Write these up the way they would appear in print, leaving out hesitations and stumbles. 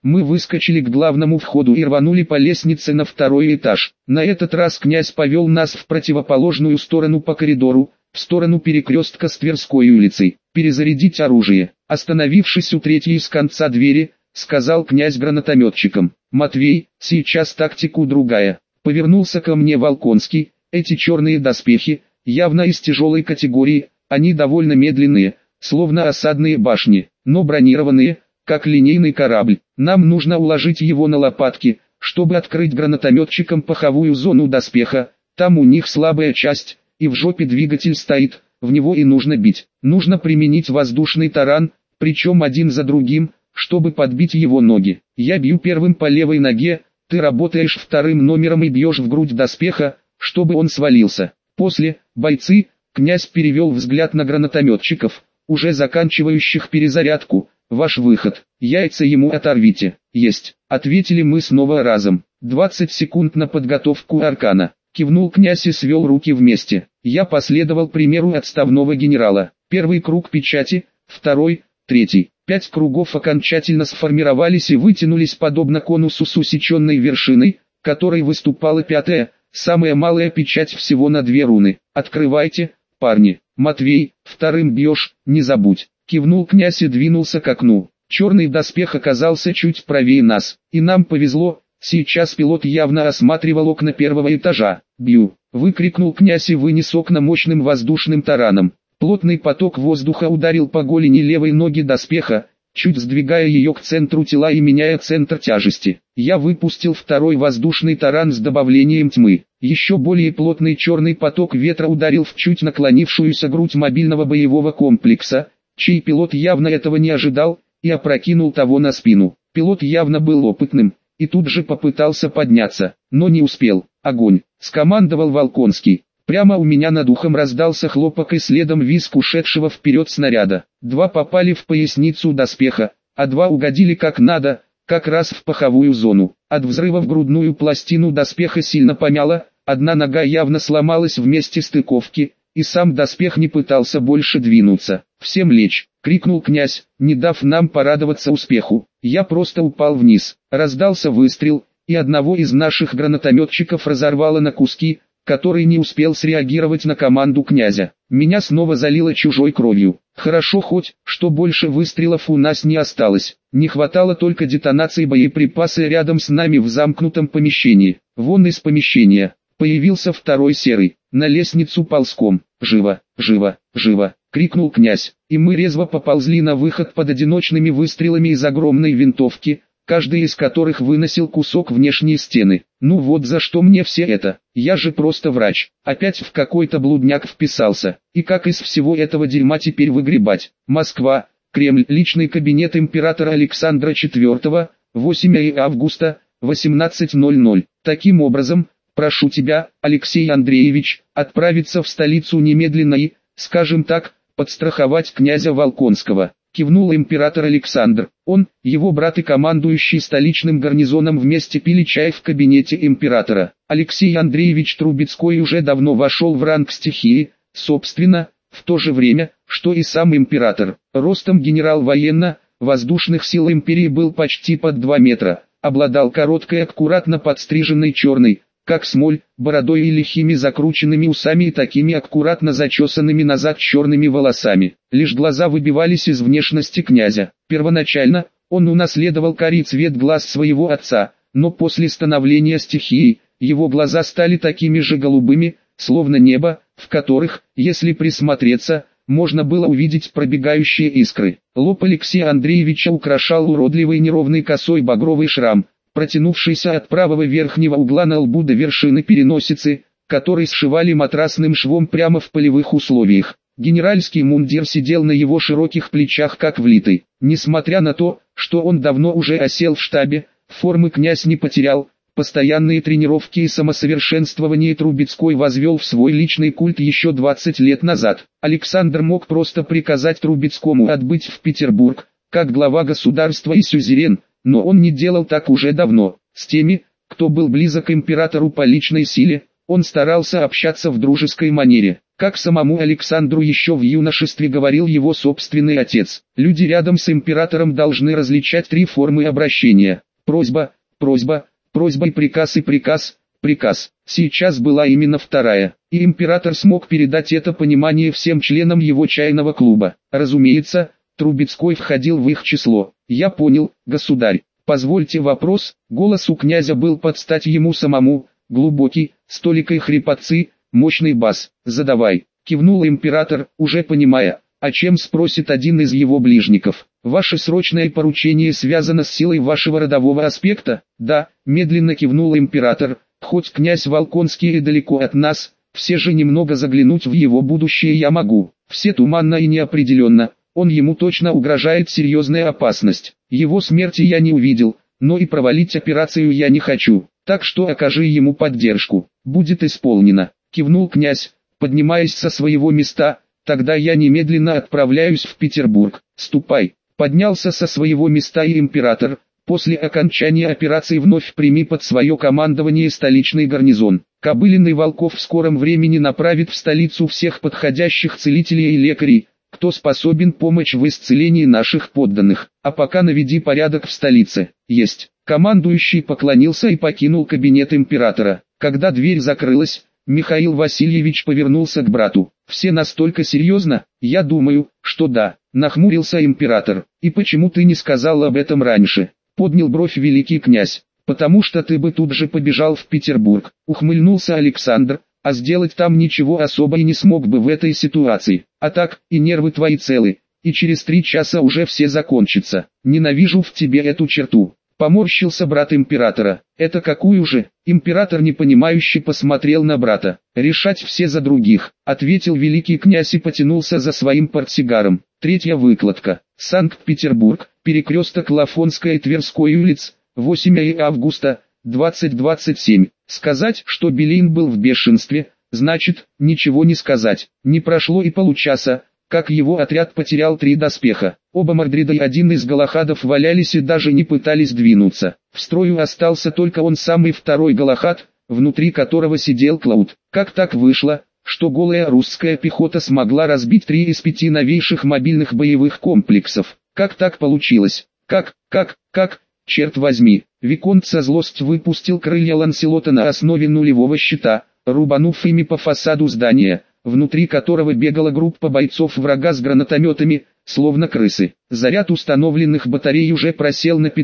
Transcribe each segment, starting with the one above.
Мы выскочили к главному входу и рванули по лестнице на второй этаж. На этот раз князь повел нас в противоположную сторону по коридору, в сторону перекрестка с Тверской улицей. «Перезарядить оружие». Остановившись у третьей с конца двери, сказал князь гранатометчикам. «Матвей, сейчас тактику другая». Повернулся ко мне Волконский. «Эти черные доспехи, явно из тяжелой категории, они довольно медленные, словно осадные башни, но бронированные, как линейный корабль. Нам нужно уложить его на лопатки, чтобы открыть гранатометчикам паховую зону доспеха. Там у них слабая часть, и в жопе двигатель стоит, в него и нужно бить. Нужно применить воздушный таран, причем один за другим, чтобы подбить его ноги. Я бью первым по левой ноге, ты работаешь вторым номером и бьешь в грудь доспеха, чтобы он свалился. После, бойцы, князь перевел взгляд на гранатометчиков, уже заканчивающих перезарядку. Ваш выход, яйца ему оторвите. Есть, ответили мы снова разом. 20 секунд на подготовку аркана. Кивнул князь и свел руки вместе. Я последовал примеру отставного генерала. Первый круг печати, второй, третий. 5 кругов окончательно сформировались и вытянулись подобно конусу с усеченной вершиной, которой выступала пятая, самая малая печать всего на 2 руны. Открывайте, парни. Матвей, вторым бьешь, не забудь. Кивнул князь и двинулся к окну. Черный доспех оказался чуть правее нас, и нам повезло, сейчас пилот явно осматривал окна первого этажа. «Бью!» — выкрикнул князь и вынес окна мощным воздушным тараном. Плотный поток воздуха ударил по голени левой ноги доспеха, чуть сдвигая ее к центру тела и меняя центр тяжести. Я выпустил второй воздушный таран с добавлением тьмы. Еще более плотный черный поток ветра ударил в чуть наклонившуюся грудь мобильного боевого комплекса, чей пилот явно этого не ожидал, и опрокинул того на спину. Пилот явно был опытным, и тут же попытался подняться, но не успел. «Огонь!» — скомандовал Волконский. Прямо у меня над ухом раздался хлопок и следом визг ушедшего вперед снаряда. 2 попали в поясницу доспеха, а 2 угодили как надо, как раз в паховую зону. От взрыва в грудную пластину доспеха сильно помяло, одна нога явно сломалась в месте стыковки, и сам доспех не пытался больше двинуться. «Всем лечь!» — крикнул князь, не дав нам порадоваться успеху. Я просто упал вниз. Раздался выстрел, и одного из наших гранатометчиков разорвало на куски, который не успел среагировать на команду князя. Меня снова залило чужой кровью. Хорошо хоть, что больше выстрелов у нас не осталось. Не хватало только детонации боеприпаса рядом с нами в замкнутом помещении. Вон из помещения появился второй серый. На лестницу ползком. «Живо, живо, живо!» — крикнул князь. И мы резво поползли на выход под одиночными выстрелами из огромной винтовки, каждый из которых выносил кусок внешней стены. Ну вот за что мне все это, я же просто врач, опять в какой-то блудняк вписался, и как из всего этого дерьма теперь выгребать? Москва, Кремль, личный кабинет императора Александра IV, 8 августа, 18:00. Таким образом, прошу тебя, Алексей Андреевич, отправиться в столицу немедленно и, скажем так, подстраховать князя Волконского. Кивнул император Александр. Он, его брат и командующий столичным гарнизоном вместе пили чай в кабинете императора. Алексей Андреевич Трубецкой уже давно вошел в ранг стихии, собственно, в то же время, что и сам император. Ростом генерал военно-воздушных сил империи был почти под 2 метра, обладал короткой аккуратно подстриженной черной, как смоль, бородой и лихими закрученными усами и такими аккуратно зачесанными назад черными волосами. Лишь глаза выбивались из внешности князя. Первоначально, он унаследовал карий цвет глаз своего отца, но после становления стихии, его глаза стали такими же голубыми, словно небо, в которых, если присмотреться, можно было увидеть пробегающие искры. Лоб Алексея Андреевича украшал уродливый неровный косой багровый шрам, протянувшийся от правого верхнего угла на лбу до вершины переносицы, который сшивали матрасным швом прямо в полевых условиях. Генеральский мундир сидел на его широких плечах как влитый. Несмотря на то, что он давно уже осел в штабе, формы князь не потерял, постоянные тренировки и самосовершенствование Трубецкой возвел в свой личный культ еще 20 лет назад. Александр мог просто приказать Трубецкому отбыть в Петербург, как глава государства и сюзерен, но он не делал так уже давно. С теми, кто был близок к императору по личной силе, Он старался общаться в дружеской манере, как самому Александру еще в юношестве говорил его собственный отец. Люди рядом с императором должны различать три формы обращения: просьба, просьба, просьба и приказ, приказ. Сейчас была именно вторая, и император смог передать это понимание всем членам его чайного клуба. Разумеется, Трубецкой входил в их число. «Я понял, государь. Позвольте вопрос». Голос у князя был под стать ему самому, глубокий, с толикой хрипотцы, мощный бас. «Задавай», кивнул император, уже понимая, о чем спросит один из его ближников. «Ваше срочное поручение связано с силой вашего родового аспекта?» «Да», медленно кивнул император, «хоть князь Волконский и далеко от нас, все же немного заглянуть в его будущее я могу. Все туманно и неопределенно, ему точно угрожает серьезная опасность. Его смерти я не увидел, но и провалить операцию я не хочу, так что окажи ему поддержку». «Будет исполнено», кивнул князь, поднимаясь со своего места. «Тогда я немедленно отправляюсь в Петербург». «Ступай», поднялся со своего места и император. «После окончания операции вновь прими под свое командование столичный гарнизон. Кобылин и Волков в скором времени направит в столицу всех подходящих целителей и лекарей, кто способен помочь в исцелении наших подданных. А пока наведи порядок в столице». «Есть». Командующий поклонился и покинул кабинет императора. Когда дверь закрылась, Михаил Васильевич повернулся к брату. «Все настолько серьезно?» «Я думаю, что да», нахмурился император. «И почему ты не сказал об этом раньше?» Поднял бровь великий князь. «Потому что ты бы тут же побежал в Петербург», ухмыльнулся Александр, «а сделать там ничего особо и не смог бы в этой ситуации. А так, и нервы твои целы, и через 3 часа уже все закончится. Ненавижу в тебе эту черту». Поморщился брат императора. «Это какую же?» Император непонимающе посмотрел на брата. «Решать все за других», ответил великий князь и потянулся за своим портсигаром. Третья выкладка. Санкт-Петербург, перекресток Лафонской и Тверской улиц, 8 августа, 2027. Сказать, что Белин был в бешенстве, значит, ничего не сказать. Не прошло и получаса, как его отряд потерял 3 доспеха. Оба Мордрида и один из галахадов валялись и даже не пытались двинуться. В строю остался только он сам и второй галахад, внутри которого сидел Клауд. Как так вышло, что голая русская пехота смогла разбить 3 из 5 новейших мобильных боевых комплексов? Как так получилось? Как, черт возьми. Виконт со злостью выпустил крылья Ланселота на основе нулевого щита, рубанув ими по фасаду здания, внутри которого бегала группа бойцов врага с гранатометами, словно крысы. Заряд установленных батарей уже просел на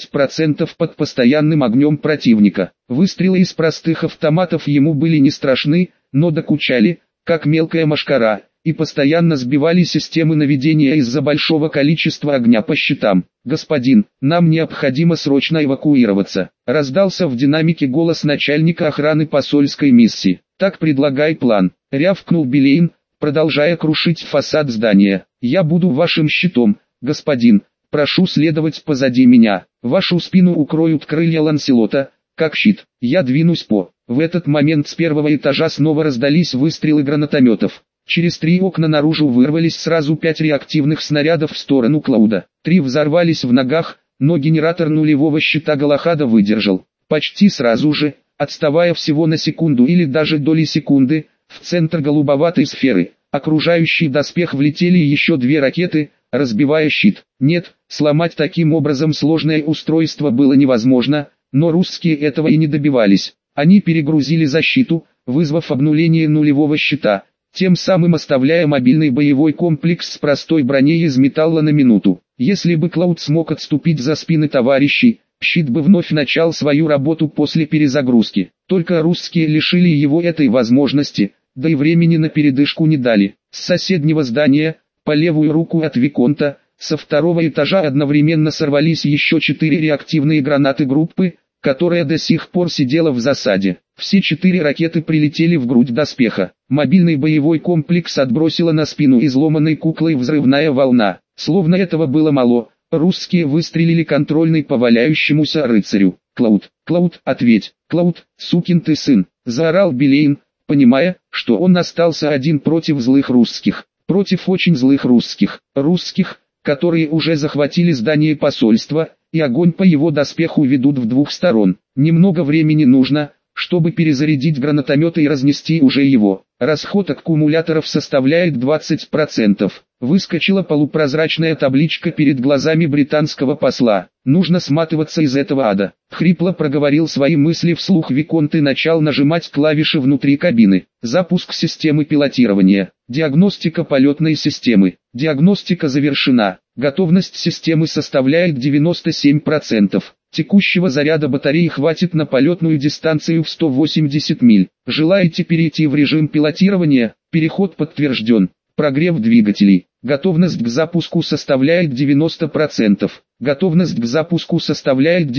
15% под постоянным огнем противника. Выстрелы из простых автоматов ему были не страшны, но докучали, как мелкая мошкара, и постоянно сбивали системы наведения из-за большого количества огня по щитам. «Господин, нам необходимо срочно эвакуироваться», раздался в динамике голос начальника охраны посольской миссии. «Так предлагай план», рявкнул Белейн, продолжая крушить фасад здания. «Я буду вашим щитом, господин, прошу следовать позади меня, вашу спину укроют крылья Ланселота, как щит, я двинусь по». В этот момент с первого этажа снова раздались выстрелы гранатометов. Через 3 окна наружу вырвались сразу 5 реактивных снарядов в сторону Клауда. 3 взорвались в ногах, но генератор нулевого щита Галахада выдержал. Почти сразу же, отставая всего на секунду или даже доли секунды, в центр голубоватой сферы, окружающий доспех, влетели еще 2 ракеты, разбивая щит. Нет, сломать таким образом сложное устройство было невозможно, но русские этого и не добивались. Они перегрузили защиту, вызвав обнуление нулевого щита, тем самым оставляя мобильный боевой комплекс с простой броней из металла на минуту. Если бы Клауд смог отступить за спины товарищей, щит бы вновь начал свою работу после перезагрузки. Только русские лишили его этой возможности, да и времени на передышку не дали. С соседнего здания, по левую руку от Виконта, со 2-го этажа одновременно сорвались еще 4 реактивные гранаты группы, которая до сих пор сидела в засаде. Все 4 ракеты прилетели в грудь доспеха. Мобильный боевой комплекс отбросила на спину изломанной куклой взрывная волна. Словно этого было мало, русские выстрелили контрольной по валяющемуся рыцарю. «Клауд, Клауд, ответь! Клауд, сукин ты сын!» — заорал Белейн, понимая, что он остался один против злых русских. Против очень злых русских. Русских, которые уже захватили здание посольства, и огонь по его доспеху ведут в 2 сторон. Немного времени нужно, чтобы перезарядить гранатомет и разнести уже его. Расход аккумуляторов составляет 20%. Выскочила полупрозрачная табличка перед глазами британского посла. Нужно сматываться из этого ада. Хрипло проговорил свои мысли вслух Виконт и начал нажимать клавиши внутри кабины. Запуск системы пилотирования. Диагностика полетной системы. Диагностика завершена. Готовность системы составляет 97%. Текущего заряда батареи хватит на полетную дистанцию в 180 миль. Желаете перейти в режим пилотирования? Переход подтвержден. Прогрев двигателей. Готовность к запуску составляет 90%. Готовность к запуску составляет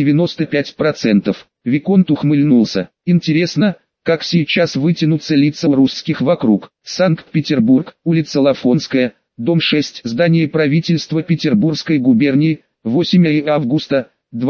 95%. Виконт ухмыльнулся. Интересно, как сейчас вытянутся лица у русских вокруг. Санкт-Петербург, улица Лафонская, дом 6, здание правительства Петербургской губернии, 8 августа,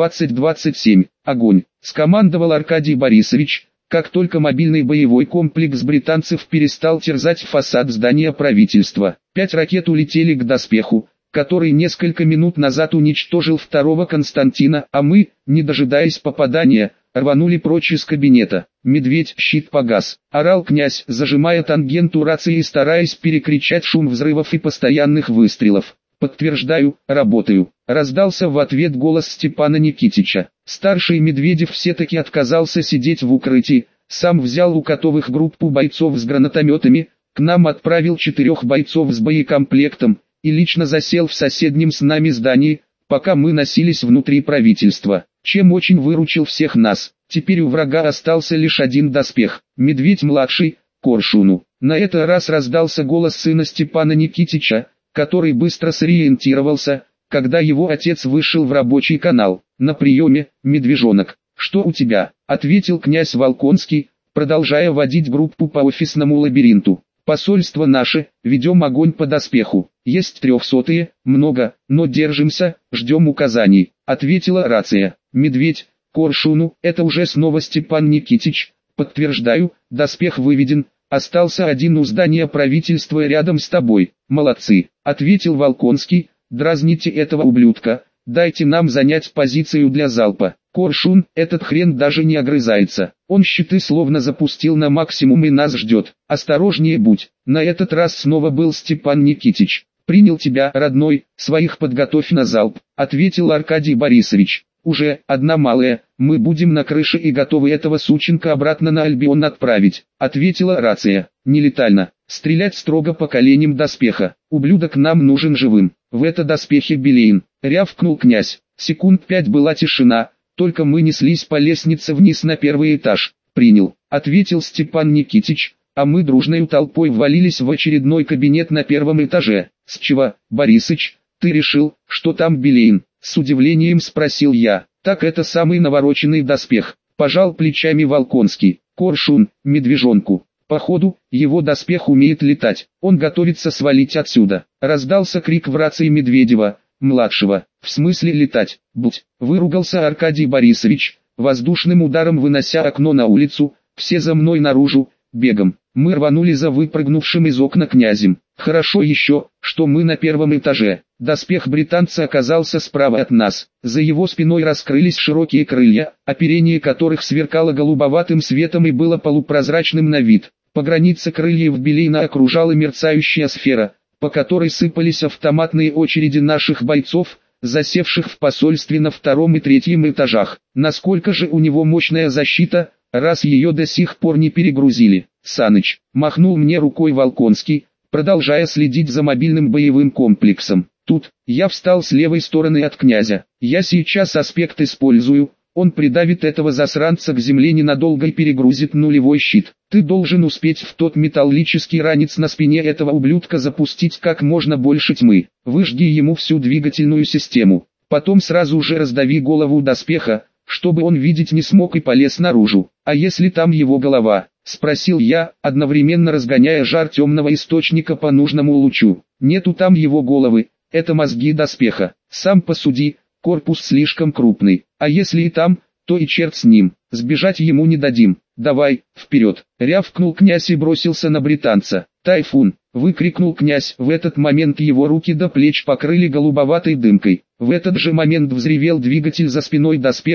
2027. Огонь. Скомандовал Аркадий Борисович, как только мобильный боевой комплекс британцев перестал терзать фасад здания правительства. 5 ракет улетели к доспеху, который несколько минут назад уничтожил второго Константина, а мы, не дожидаясь попадания, рванули прочь из кабинета. «Медведь, щит погас», — орал князь, зажимая тангенту рации и стараясь перекричать шум взрывов и постоянных выстрелов. «Подтверждаю, работаю», — раздался в ответ голос Степана Никитича. Старший Медведев все-таки отказался сидеть в укрытии, сам взял у Котовых группу бойцов с гранатометами, к нам отправил 4 бойцов с боекомплектом, и лично засел в соседнем с нами здании, пока мы носились внутри правительства, чем очень выручил всех нас. Теперь у врага остался лишь один доспех, Медведь-младший, Коршуну. На этот раз раздался голос сына Степана Никитича, который быстро сориентировался, когда его отец вышел в рабочий канал. «На приеме, медвежонок. Что у тебя?» — ответил князь Волконский, продолжая водить группу по офисному лабиринту. «Посольство наше, ведем огонь по доспеху. Есть 300-е, много, но держимся, ждем указаний», — ответила рация. «Медведь, Коршуну, это уже снова Степан Никитич. Подтверждаю, доспех выведен, остался один у здания правительства рядом с тобой». «Молодцы», — ответил Волконский, — «дразните этого ублюдка, дайте нам занять позицию для залпа». «Коршун, этот хрен даже не огрызается, он щиты словно запустил на максимум и нас ждет. Осторожнее будь». На этот раз снова был Степан Никитич. «Принял тебя, родной, своих подготовь на залп», — ответил Аркадий Борисович. «Уже, одна малая, мы будем на крыше и готовы этого сученка обратно на Альбион отправить», — ответила рация. «Нелетально, стрелять строго по коленям доспеха, ублюдок нам нужен живым, в это доспехе Белейн», — рявкнул князь. Секунд 5 была тишина, только мы неслись по лестнице вниз на первый этаж. «Принял», — ответил Степан Никитич, а мы дружной толпой ввалились в очередной кабинет на первом этаже. «С чего, Борисыч, ты решил, что там Белейн?» — с удивлением спросил я. «Так это самый навороченный доспех», — пожал плечами Волконский. «Коршун, медвежонку. Походу, его доспех умеет летать, он готовится свалить отсюда». Раздался крик в рации Медведева, младшего. «В смысле летать? Будь!» — выругался Аркадий Борисович, воздушным ударом вынося окно на улицу. «Все за мной наружу, бегом». Мы рванули за выпрыгнувшим из окна князем. Хорошо еще, что мы на первом этаже. Доспех британца оказался справа от нас. За его спиной раскрылись широкие крылья, оперение которых сверкало голубоватым светом и было полупрозрачным на вид. По границе крыльев Белейна окружала мерцающая сфера, по которой сыпались автоматные очереди наших бойцов, засевших в посольстве на 2-м и 3-м этажах. Насколько же у него мощная защита, раз ее до сих пор не перегрузили. «Саныч», — махнул мне рукой Волконский, продолжая следить за мобильным боевым комплексом. Тут, я встал с левой стороны от князя. «Я сейчас аспект использую, он придавит этого засранца к земле ненадолго и перегрузит нулевой щит. Ты должен успеть в тот металлический ранец на спине этого ублюдка запустить как можно больше тьмы. Выжги ему всю двигательную систему. Потом сразу же раздави голову доспеха, чтобы он видеть не смог и полез наружу. А если там его голова?» — спросил я, одновременно разгоняя жар темного источника по нужному лучу. «Нету там его головы, это мозги доспеха. Сам посуди, корпус слишком крупный. А если и там, то и черт с ним, сбежать ему не дадим. Давай, вперед!» — рявкнул князь и бросился на британца. «Тайфун!» — выкрикнул князь. В этот момент его руки до плеч покрыли голубоватой дымкой. В этот же момент взревел двигатель за спиной доспеха,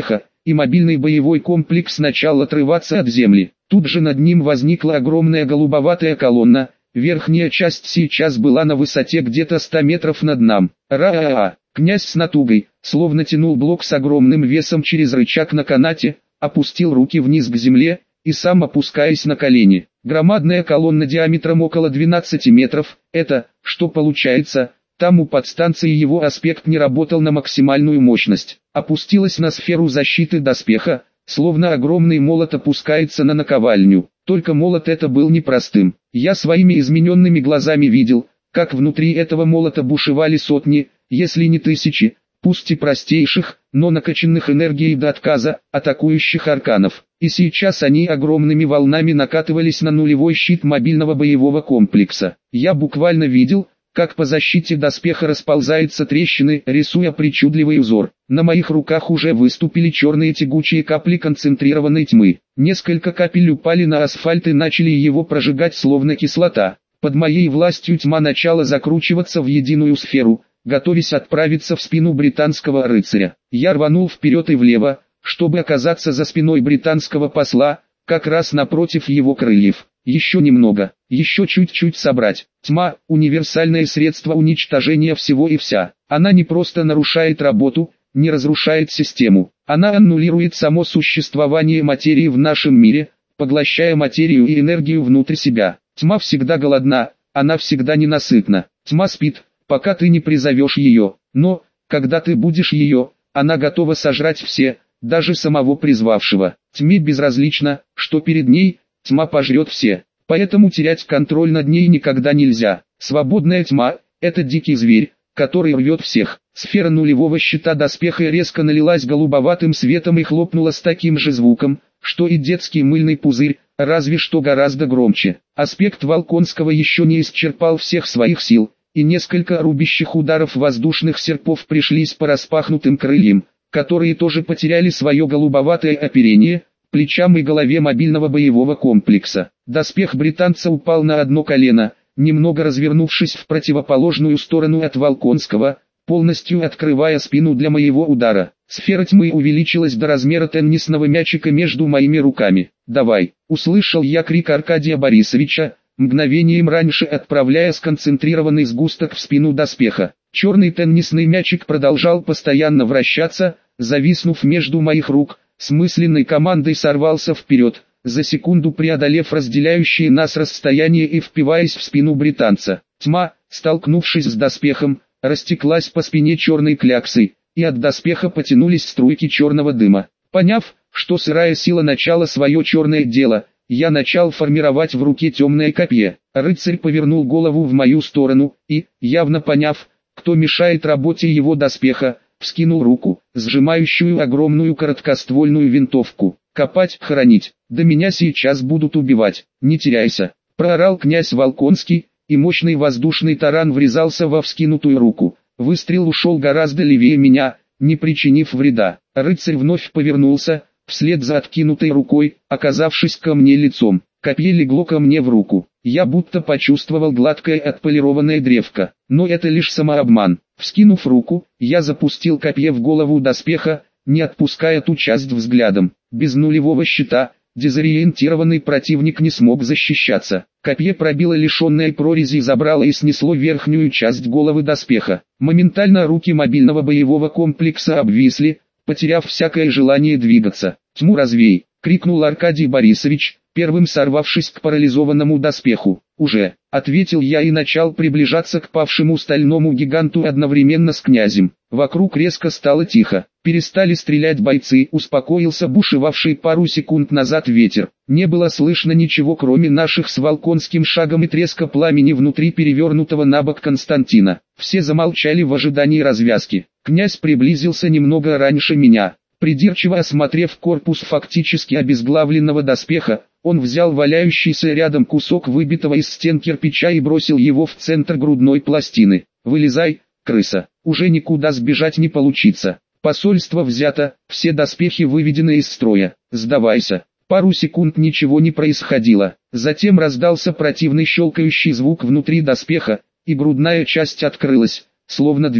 и мобильный боевой комплекс начал отрываться от земли. Тут же над ним возникла огромная голубоватая колонна, верхняя часть сейчас была на высоте где-то 100 метров над нами. Ра-а-а! Князь с натугой, словно тянул блок с огромным весом через рычаг на канате, опустил руки вниз к земле, и сам опускаясь на колени. Громадная колонна диаметром около 12 метров, это, что получается, там у подстанции его аспект не работал на максимальную мощность, опустилась на сферу защиты доспеха, словно огромный молот опускается на наковальню. Только молот это был непростым. Я своими измененными глазами видел, как внутри этого молота бушевали сотни, если не тысячи, пусть и простейших, но накачанных энергией до отказа, атакующих арканов. И сейчас они огромными волнами накатывались на нулевой щит мобильного боевого комплекса. Я буквально видел, как по защите доспеха расползаются трещины, рисуя причудливый узор. На моих руках уже выступили черные тягучие капли концентрированной тьмы. Несколько капель упали на асфальт и начали его прожигать словно кислота. Под моей властью тьма начала закручиваться в единую сферу, готовясь отправиться в спину британского рыцаря. Я рванул вперед и влево, чтобы оказаться за спиной британского посла, как раз напротив его крыльев. Еще немного, еще чуть-чуть собрать. Тьма – универсальное средство уничтожения всего и вся. Она не просто нарушает работу, не разрушает систему. Она аннулирует само существование материи в нашем мире, поглощая материю и энергию внутрь себя. Тьма всегда голодна, она всегда ненасытна. Тьма спит, пока ты не призовешь ее. Но, когда ты будешь ее, она готова сожрать все, даже самого призвавшего. Тьме безразлично, что перед ней, тьма пожрет все. Поэтому терять контроль над ней никогда нельзя. Свободная тьма – это дикий зверь, который рвет всех. Сфера нулевого щита доспеха резко налилась голубоватым светом и хлопнула с таким же звуком, что и детский мыльный пузырь, разве что гораздо громче. Аспект Волконского еще не исчерпал всех своих сил, и несколько рубящих ударов воздушных серпов пришлись по распахнутым крыльям, которые тоже потеряли свое голубоватое оперение, плечам и голове мобильного боевого комплекса. Доспех британца упал на одно колено, немного развернувшись в противоположную сторону от Волконского, полностью открывая спину для моего удара. Сфера тьмы увеличилась до размера теннисного мячика между моими руками. «Давай!» — услышал я крик Аркадия Борисовича, мгновением раньше отправляя сконцентрированный сгусток в спину доспеха. Черный теннисный мячик продолжал постоянно вращаться, зависнув между моих рук, с мысленной командой сорвался вперед, за секунду преодолев разделяющие нас расстояние и впиваясь в спину британца. Тьма, столкнувшись с доспехом, растеклась по спине черной кляксой, и от доспеха потянулись струйки черного дыма. Поняв, что сырая сила начала свое черное дело, я начал формировать в руке темное копье. Рыцарь повернул голову в мою сторону, и, явно поняв, кто мешает работе его доспеха, вскинул руку, сжимающую огромную короткоствольную винтовку. «Копать, хоронить, да меня сейчас будут убивать, не теряйся!» — проорал князь Волконский, и мощный воздушный таран врезался во вскинутую руку. Выстрел ушел гораздо левее меня, не причинив вреда. Рыцарь вновь повернулся, вслед за откинутой рукой, оказавшись ко мне лицом. Копье легло ко мне в руку. Я будто почувствовал гладкое отполированное древко. Но это лишь самообман. Вскинув руку, я запустил копье в голову доспеха, не отпуская ту часть взглядом. Без нулевого щита, дезориентированный противник не смог защищаться. Копье пробило лишенное прорези и забрало и снесло верхнюю часть головы доспеха. Моментально руки мобильного боевого комплекса обвисли, потеряв всякое желание двигаться. «Тьму развей!» — крикнул Аркадий Борисович, первым сорвавшись к парализованному доспеху. «Уже!» — ответил я и начал приближаться к павшему стальному гиганту одновременно с князем. Вокруг резко стало тихо. Перестали стрелять бойцы, успокоился бушевавший пару секунд назад ветер. Не было слышно ничего, кроме наших с Волконским шагом и треска пламени внутри перевернутого на бок Константина. Все замолчали в ожидании развязки. Князь приблизился немного раньше меня. Придирчиво осмотрев корпус фактически обезглавленного доспеха, он взял валяющийся рядом кусок выбитого из стен кирпича и бросил его в центр грудной пластины. «Вылезай, крыса, уже никуда сбежать не получится. Посольство взято, все доспехи выведены из строя, сдавайся». Пару секунд ничего не происходило, затем раздался противный щелкающий звук внутри доспеха, и грудная часть открылась, словно дверь.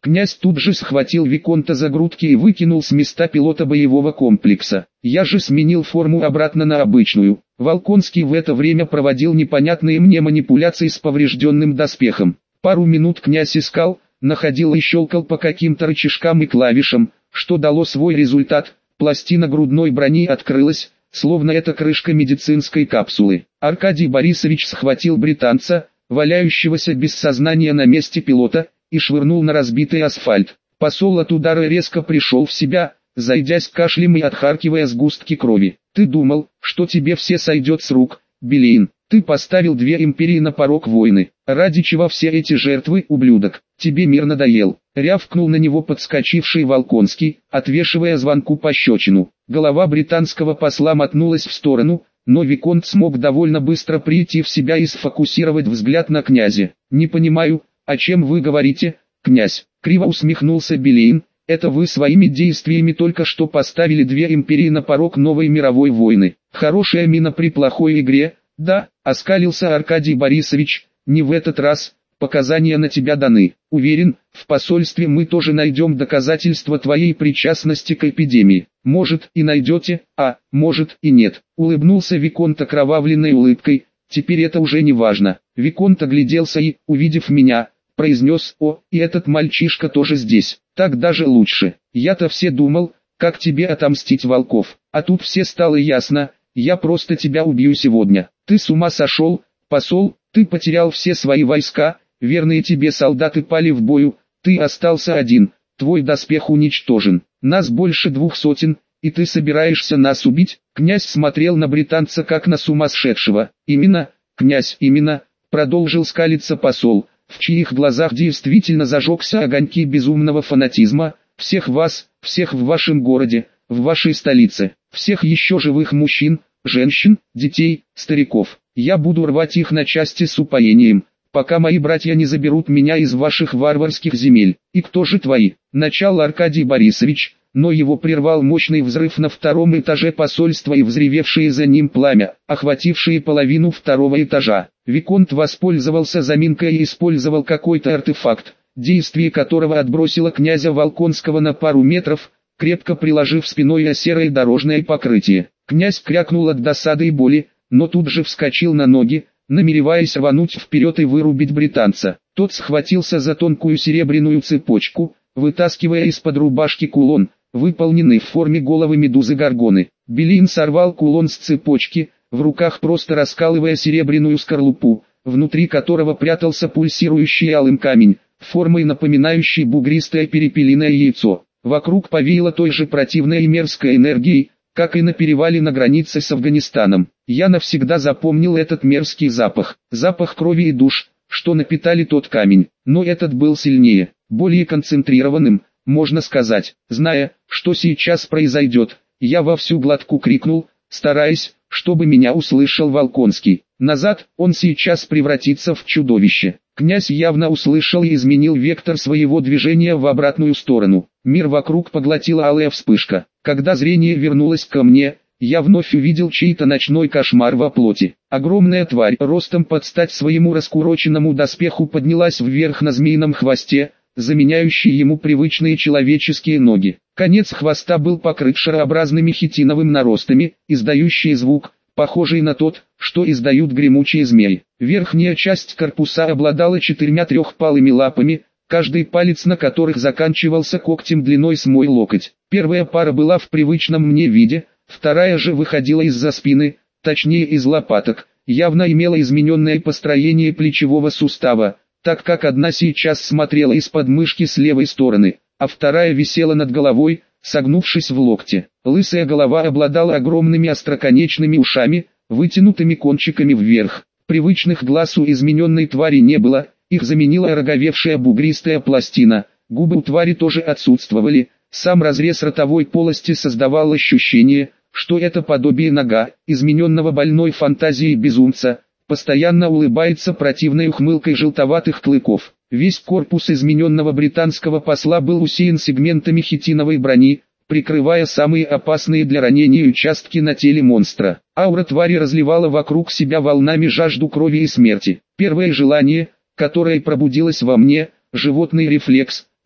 Князь тут же схватил виконта за грудки и выкинул с места пилота боевого комплекса. Я же сменил форму обратно на обычную. Волконский в это время проводил непонятные мне манипуляции с поврежденным доспехом. Пару минут князь искал, находил и щелкал по каким-то рычажкам и клавишам, что дало свой результат. Пластина грудной брони открылась, словно это крышка медицинской капсулы. Аркадий Борисович схватил британца, валяющегося без сознания на месте пилота, и швырнул на разбитый асфальт. Посол от удара резко пришел в себя, зайдясь кашлем и отхаркивая сгустки крови. «Ты думал, что тебе все сойдет с рук, Белейн? Ты поставил 2 империи на порог войны. Ради чего все эти жертвы, ублюдок? Тебе мир надоел?» Рявкнул на него подскочивший Волконский, отвешивая звонку пощечину. Голова британского посла мотнулась в сторону, но виконт смог довольно быстро прийти в себя и сфокусировать взгляд на князя. «Не понимаю, о чем вы говорите, князь?» Криво усмехнулся Белейн. «Это вы своими действиями только что поставили 2 империи на порог новой мировой войны. Хорошая мина при плохой игре, да?» — оскалился Аркадий Борисович. «Не в этот раз. Показания на тебя даны. Уверен, в посольстве мы тоже найдем доказательства твоей причастности к эпидемии. Может и найдете, а может и нет». Улыбнулся виконт окровавленной улыбкой. «Теперь это уже не важно». Виконт огляделся и, увидев меня, произнес: «О, и этот мальчишка тоже здесь. Так даже лучше. Я-то все думал, как тебе отомстить, Волков. А тут все стало ясно. Я просто тебя убью сегодня. Ты с ума сошел, посол? Ты потерял все свои войска, верные тебе солдаты пали в бою, ты остался один, твой доспех уничтожен. Нас больше 200, и ты собираешься нас убить?» Князь смотрел на британца как на сумасшедшего. «Именно, князь, именно», — продолжил скалиться посол, в чьих глазах действительно зажегся огоньки безумного фанатизма. «Всех вас, всех в вашем городе, в вашей столице, всех еще живых мужчин, женщин, детей, стариков. Я буду рвать их на части с упоением, пока мои братья не заберут меня из ваших варварских земель». «И кто же твои?» — начал Аркадий Борисович, но его прервал мощный взрыв на 2-м этаже посольства и взревевшее за ним пламя, охватившее половину 2-го этажа. Виконт воспользовался заминкой и использовал какой-то артефакт, действие которого отбросило князя Волконского на пару метров, крепко приложив спиной о серое дорожное покрытие. Князь крякнул от досады и боли, но тут же вскочил на ноги, намереваясь рвануть вперед и вырубить британца. Тот схватился за тонкую серебряную цепочку, вытаскивая из-под рубашки кулон, выполненный в форме головы медузы Горгоны. Белейн сорвал кулон с цепочки, в руках просто раскалывая серебряную скорлупу, внутри которого прятался пульсирующий алым камень, формой напоминающий бугристое перепелиное яйцо. Вокруг повеяло той же противной и мерзкой энергией, как и на перевале на границе с Афганистаном. Я навсегда запомнил этот мерзкий запах, запах крови и душ, что напитали тот камень, но этот был сильнее, более концентрированным, можно сказать. Зная, что сейчас произойдет, я во всю глотку крикнул, стараясь, чтобы меня услышал Волконский. «Назад!» Он сейчас превратится в чудовище. Князь явно услышал и изменил вектор своего движения в обратную сторону. Мир вокруг поглотила алая вспышка. Когда зрение вернулось ко мне, я вновь увидел чей-то ночной кошмар во плоти. Огромная тварь, ростом под стать своему раскуроченному доспеху, поднялась вверх на змеином хвосте, заменяющий ему привычные человеческие ноги. Конец хвоста был покрыт шарообразными хитиновыми наростами, издающий звук, похожий на тот, что издают гремучие змеи. Верхняя часть корпуса обладала 4 трехпалыми лапами, каждый палец на которых заканчивался когтем длиной с мой локоть. Первая пара была в привычном мне виде, вторая же выходила из-за спины, точнее из лопаток, явно имела измененное построение плечевого сустава, так как одна сейчас смотрела из-под мышки с левой стороны, а вторая висела над головой, согнувшись в локте. Лысая голова обладала огромными остроконечными ушами, вытянутыми кончиками вверх. Привычных глаз у измененной твари не было, их заменила роговевшая бугристая пластина. Губы у твари тоже отсутствовали, сам разрез ротовой полости создавал ощущение, что это подобие нога, измененного больной фантазией безумца, постоянно улыбается противной ухмылкой желтоватых клыков. Весь корпус измененного британского посла был усеян сегментами хитиновой брони, прикрывая самые опасные для ранения участки на теле монстра. Аура твари разливала вокруг себя волнами жажду крови и смерти. Первое желание, которое пробудилось во мне, животный рефлекс,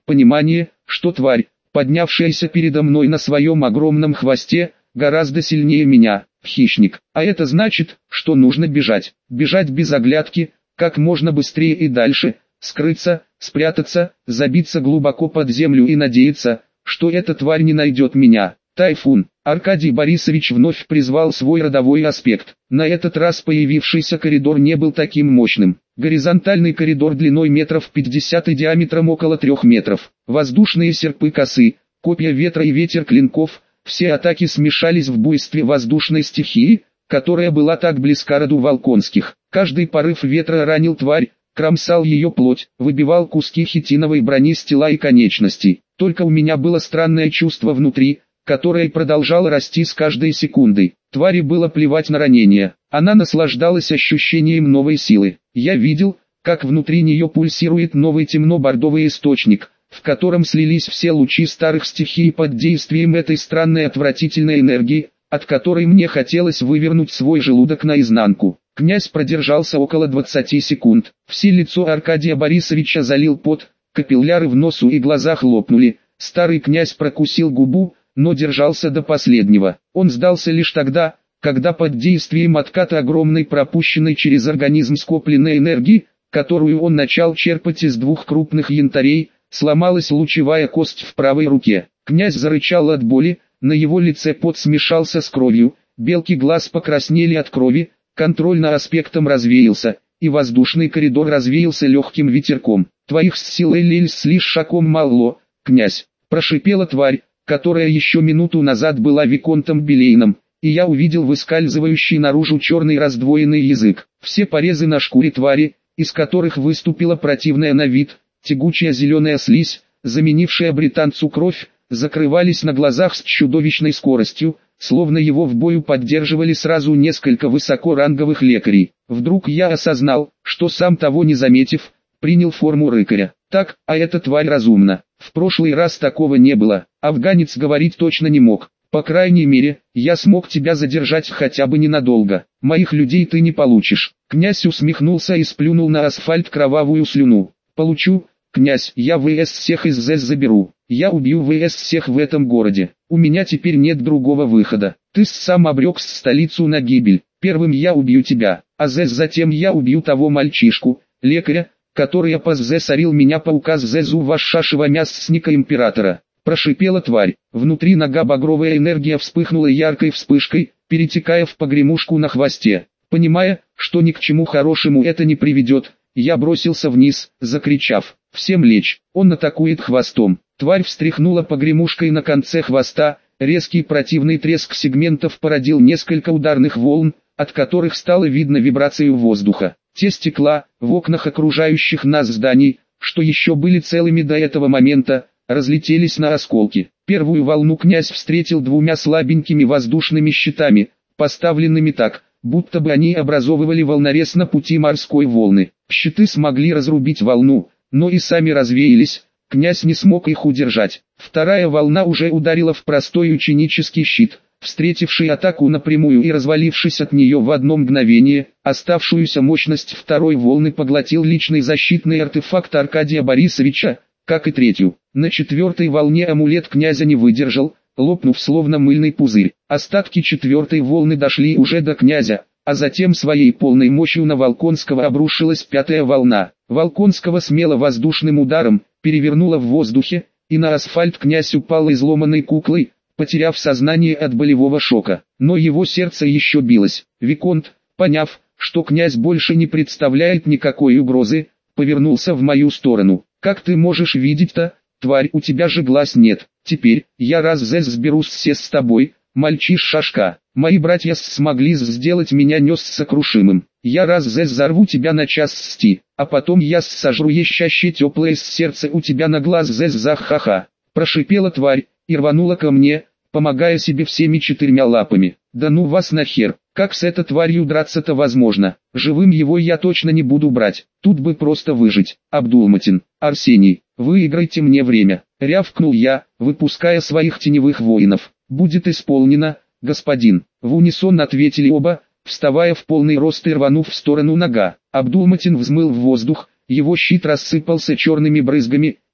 понимание, что тварь, поднявшаяся передо мной на своем огромном хвосте, гораздо сильнее меня, хищник. А это значит, что нужно бежать. Бежать без оглядки, как можно быстрее и дальше, скрыться, спрятаться, забиться глубоко под землю и надеяться, что эта тварь не найдет меня. Тайфун. Аркадий Борисович вновь призвал свой родовой аспект. На этот раз появившийся коридор не был таким мощным. Горизонтальный коридор длиной метров 50 и диаметром около 3 метров. Воздушные серпы косы, копья ветра и ветер клинков, все атаки смешались в буйстве воздушной стихии, которая была так близка роду Волконских. Каждый порыв ветра ранил тварь, кромсал ее плоть, выбивал куски хитиновой брони с тела и конечностей. Только у меня было странное чувство внутри, которое продолжало расти с каждой секундой. Твари было плевать на ранения, она наслаждалась ощущением новой силы. Я видел, как внутри нее пульсирует новый темно-бордовый источник, в котором слились все лучи старых стихий под действием этой странной отвратительной энергии, от которой мне хотелось вывернуть свой желудок наизнанку. Князь продержался около 20 секунд. Все лицо Аркадия Борисовича залил пот, капилляры в носу и глазах лопнули. Старый князь прокусил губу, но держался до последнего. Он сдался лишь тогда, когда под действием отката огромной пропущенной через организм скопленной энергии, которую он начал черпать из 2 крупных янтарей, сломалась лучевая кость в правой руке. Князь зарычал от боли, на его лице пот смешался с кровью, белки глаз покраснели от крови, контроль над аспектом развеялся, и воздушный коридор развеялся легким ветерком. «Твоих с силой лиль слишком мало, князь», — прошипела тварь, которая еще минуту назад была виконтом Белейном, и я увидел выскальзывающий наружу черный раздвоенный язык. Все порезы на шкуре твари, из которых выступила противная на вид, тягучая зеленая слизь, заменившая британцу кровь, закрывались на глазах с чудовищной скоростью, словно его в бою поддерживали сразу несколько высокоранговых лекарей. Вдруг я осознал, что сам того не заметив, принял форму рыкаря. Так, а эта тварь разумна. В прошлый раз такого не было. Афганец говорить точно не мог. По крайней мере, я смог тебя задержать хотя бы ненадолго. Моих людей ты не получишь. Князь усмехнулся и сплюнул на асфальт кровавую слюну. Получу, князь, я ВС всех из ЗЭС заберу. Я убью ВС всех в этом городе. У меня теперь нет другого выхода. Ты сам обрек столицу на гибель. Первым я убью тебя, а ЗЭС затем я убью того мальчишку, лекаря, который опозесорил меня по указ ЗЭЗу вашашего мясника императора. Прошипела тварь. Внутри нога багровая энергия вспыхнула яркой вспышкой, перетекая в погремушку на хвосте. Понимая, что ни к чему хорошему это не приведет, я бросился вниз, закричав: «Всем лечь, он атакует хвостом». Тварь встряхнула погремушкой на конце хвоста, резкий противный треск сегментов породил несколько ударных волн, от которых стало видно вибрацию воздуха. Те стекла, в окнах окружающих нас зданий, что еще были целыми до этого момента, разлетелись на осколки. Первую волну князь встретил 2 слабенькими воздушными щитами, поставленными так, будто бы они образовывали волнорез на пути морской волны. Щиты смогли разрубить волну, но и сами развеялись, князь не смог их удержать. Вторая волна уже ударила в простой ученический щит, встретивший атаку напрямую и развалившись от нее в одно мгновение. Оставшуюся мощность второй волны поглотил личный защитный артефакт Аркадия Борисовича, как и третью. На 4-й волне амулет князя не выдержал, лопнув словно мыльный пузырь. Остатки 4-й волны дошли уже до князя, а затем своей полной мощью на Волконского обрушилась 5-я волна. Волконского смело воздушным ударом перевернуло в воздухе, и на асфальт князь упал изломанной куклой, потеряв сознание от болевого шока. Но его сердце еще билось. Виконт, поняв, что князь больше не представляет никакой угрозы, повернулся в мою сторону. «Как ты можешь видеть-то, тварь, у тебя же глаз нет. Теперь, я раз сберусь все с тобой, мальчиш-шашка. Мои братья смогли сделать меня несокрушимым. Я раз взорву тебя на части, а потом я сожру ещаще теплое сердце у тебя на глаз ха-ха». Прошипела тварь и рванула ко мне, помогая себе всеми 4 лапами. «Да ну вас нахер, как с этой тварью драться-то возможно? Живым его я точно не буду брать, тут бы просто выжить». Абдулматин: «Арсений, выиграйте мне время», — рявкнул я, выпуская своих теневых воинов. «Будет исполнено, господин», — в унисон ответили оба, вставая в полный рост и рванув в сторону нога. Абдулматин взмыл в воздух, его щит рассыпался черными брызгами,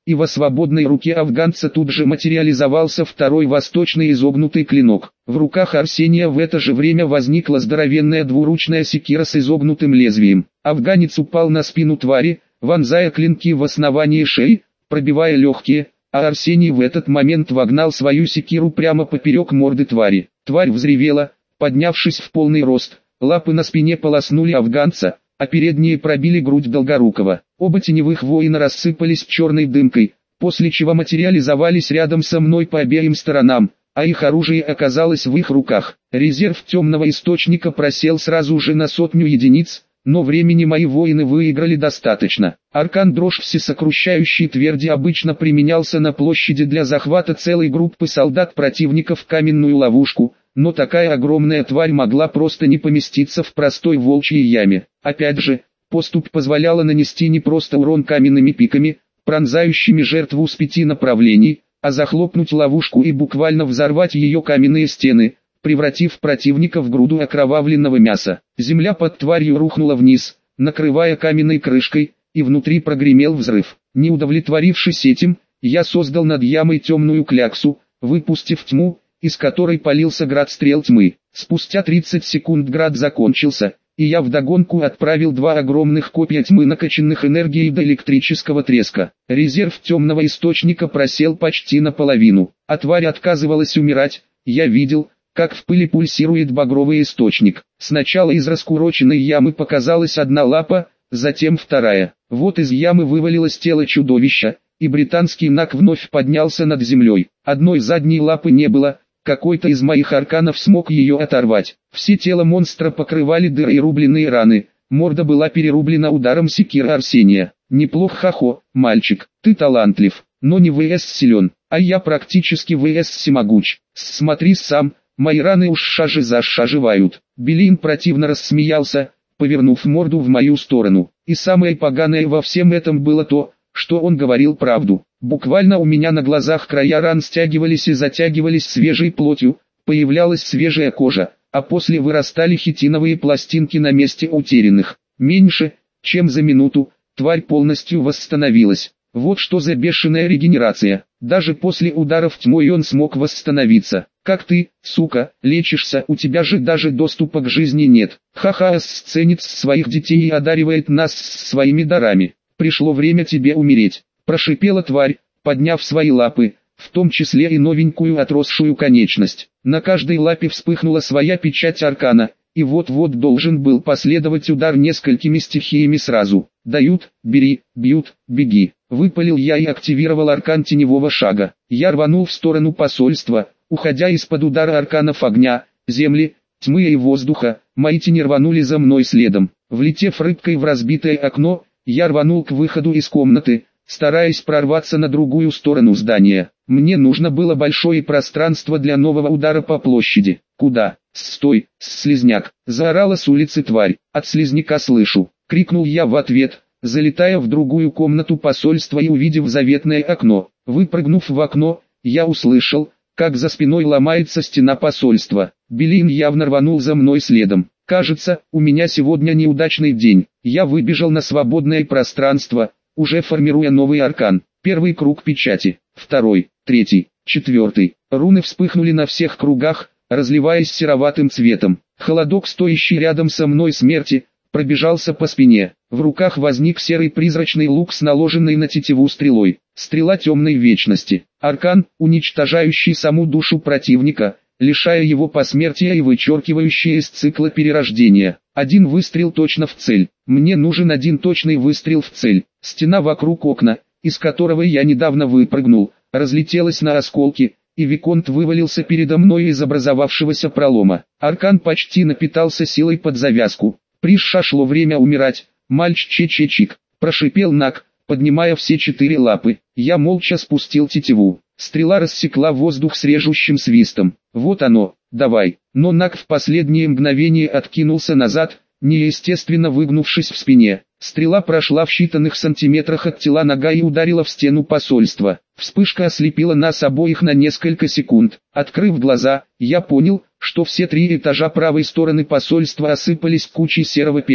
и во свободной руке афганца тут же материализовался второй восточный изогнутый клинок. В руках Арсения в это же время возникла здоровенная двуручная секира с изогнутым лезвием. Афганец упал на спину твари, вонзая клинки в основание шеи, пробивая легкие, а Арсений в этот момент вогнал свою секиру прямо поперек морды твари. Тварь взревела, поднявшись в полный рост, лапы на спине полоснули афганца, а передние пробили грудь Долгорукова. Оба теневых воина рассыпались черной дымкой, после чего материализовались рядом со мной по обеим сторонам, а их оружие оказалось в их руках. Резерв темного источника просел сразу же на 100 единиц, но времени мои воины выиграли достаточно. Аркан дрожь всесокрушающей тверди обычно применялся на площади для захвата целой группы солдат противника в каменную ловушку, но такая огромная тварь могла просто не поместиться в простой волчьей яме. Опять же, поступь позволяла нанести не просто урон каменными пиками, пронзающими жертву с 5 направлений, а захлопнуть ловушку и буквально взорвать ее каменные стены, превратив противника в груду окровавленного мяса. Земля под тварью рухнула вниз, накрывая каменной крышкой, и внутри прогремел взрыв. Не удовлетворившись этим, я создал над ямой темную кляксу, выпустив тьму, из которой полился град стрел тьмы. Спустя 30 секунд град закончился, и я вдогонку отправил 2 огромных копья тьмы, накачанных энергией до электрического треска. Резерв темного источника просел почти наполовину, а тварь отказывалась умирать. Я видел, как в пыли пульсирует багровый источник. Сначала из раскуроченной ямы показалась одна лапа, затем вторая. Вот из ямы вывалилось тело чудовища, и британский наг вновь поднялся над землей. Одной задней лапы не было, какой-то из моих арканов смог ее оторвать. Все тело монстра покрывали дыры и рубленные раны, морда была перерублена ударом секиры Арсения. Неплохо, хахо, мальчик, ты талантлив, но не ВС силен, а я практически ВС всемогуч. Смотри сам, мои раны уж шажи за заживают. Белин противно рассмеялся, повернув морду в мою сторону. И самое поганое во всем этом было то, что он говорил правду. Буквально у меня на глазах края ран стягивались и затягивались свежей плотью, появлялась свежая кожа, а после вырастали хитиновые пластинки на месте утерянных. Меньше, чем за минуту, тварь полностью восстановилась. Вот что за бешеная регенерация. Даже после ударов тьмой он смог восстановиться. Как ты, сука, лечишься, у тебя же даже доступа к жизни нет. Ха-ха, сценит своих детей и одаривает нас своими дарами. Пришло время тебе умереть. Прошипела тварь, подняв свои лапы, в том числе и новенькую отросшую конечность. На каждой лапе вспыхнула своя печать аркана, и вот-вот должен был последовать удар несколькими стихиями сразу. Дают, бери, бьют, беги. Выпалил я и активировал аркан теневого шага. Я рванул в сторону посольства, уходя из-под удара арканов огня, земли, тьмы и воздуха. Мои тени рванули за мной следом. Влетев рыбкой в разбитое окно, я рванул к выходу из комнаты, стараясь прорваться на другую сторону здания. Мне нужно было большое пространство для нового удара по площади. Куда? Стой, слизняк! Заорала с улицы тварь. От слизняка слышу. Крикнул я в ответ, залетая в другую комнату посольства и увидев заветное окно. Выпрыгнув в окно, я услышал, как за спиной ломается стена посольства. Белин явно рванул за мной следом. Кажется, у меня сегодня неудачный день. Я выбежал на свободное пространство, уже формируя новый аркан. Первый круг печати, второй, третий, четвертый. Руны вспыхнули на всех кругах, разливаясь сероватым цветом. Холодок, стоящий рядом со мной смерти, пробежался по спине. В руках возник серый призрачный лук с наложенной на тетиву стрелой. Стрела темной вечности. Аркан, уничтожающий саму душу противника, лишая его посмертия и вычеркивающий из цикла перерождения. Один выстрел точно в цель. Мне нужен один точный выстрел в цель. Стена вокруг окна, из которого я недавно выпрыгнул, разлетелась на осколки, и Виконт вывалился передо мной из образовавшегося пролома. Аркан почти напитался силой под завязку. Пришло время умирать. Мальчик-че-че-чик, прошипел Наг, поднимая все 4 лапы. Я молча спустил тетиву. Стрела рассекла воздух с режущим свистом. Вот оно, давай. Но Наг в последнее мгновение откинулся назад, неестественно выгнувшись в спине. Стрела прошла в считанных сантиметрах от тела Нага и ударила в стену посольства. Вспышка ослепила нас обоих на несколько секунд. Открыв глаза, я понял, что все 3 этажа правой стороны посольства осыпались кучей серого пепла.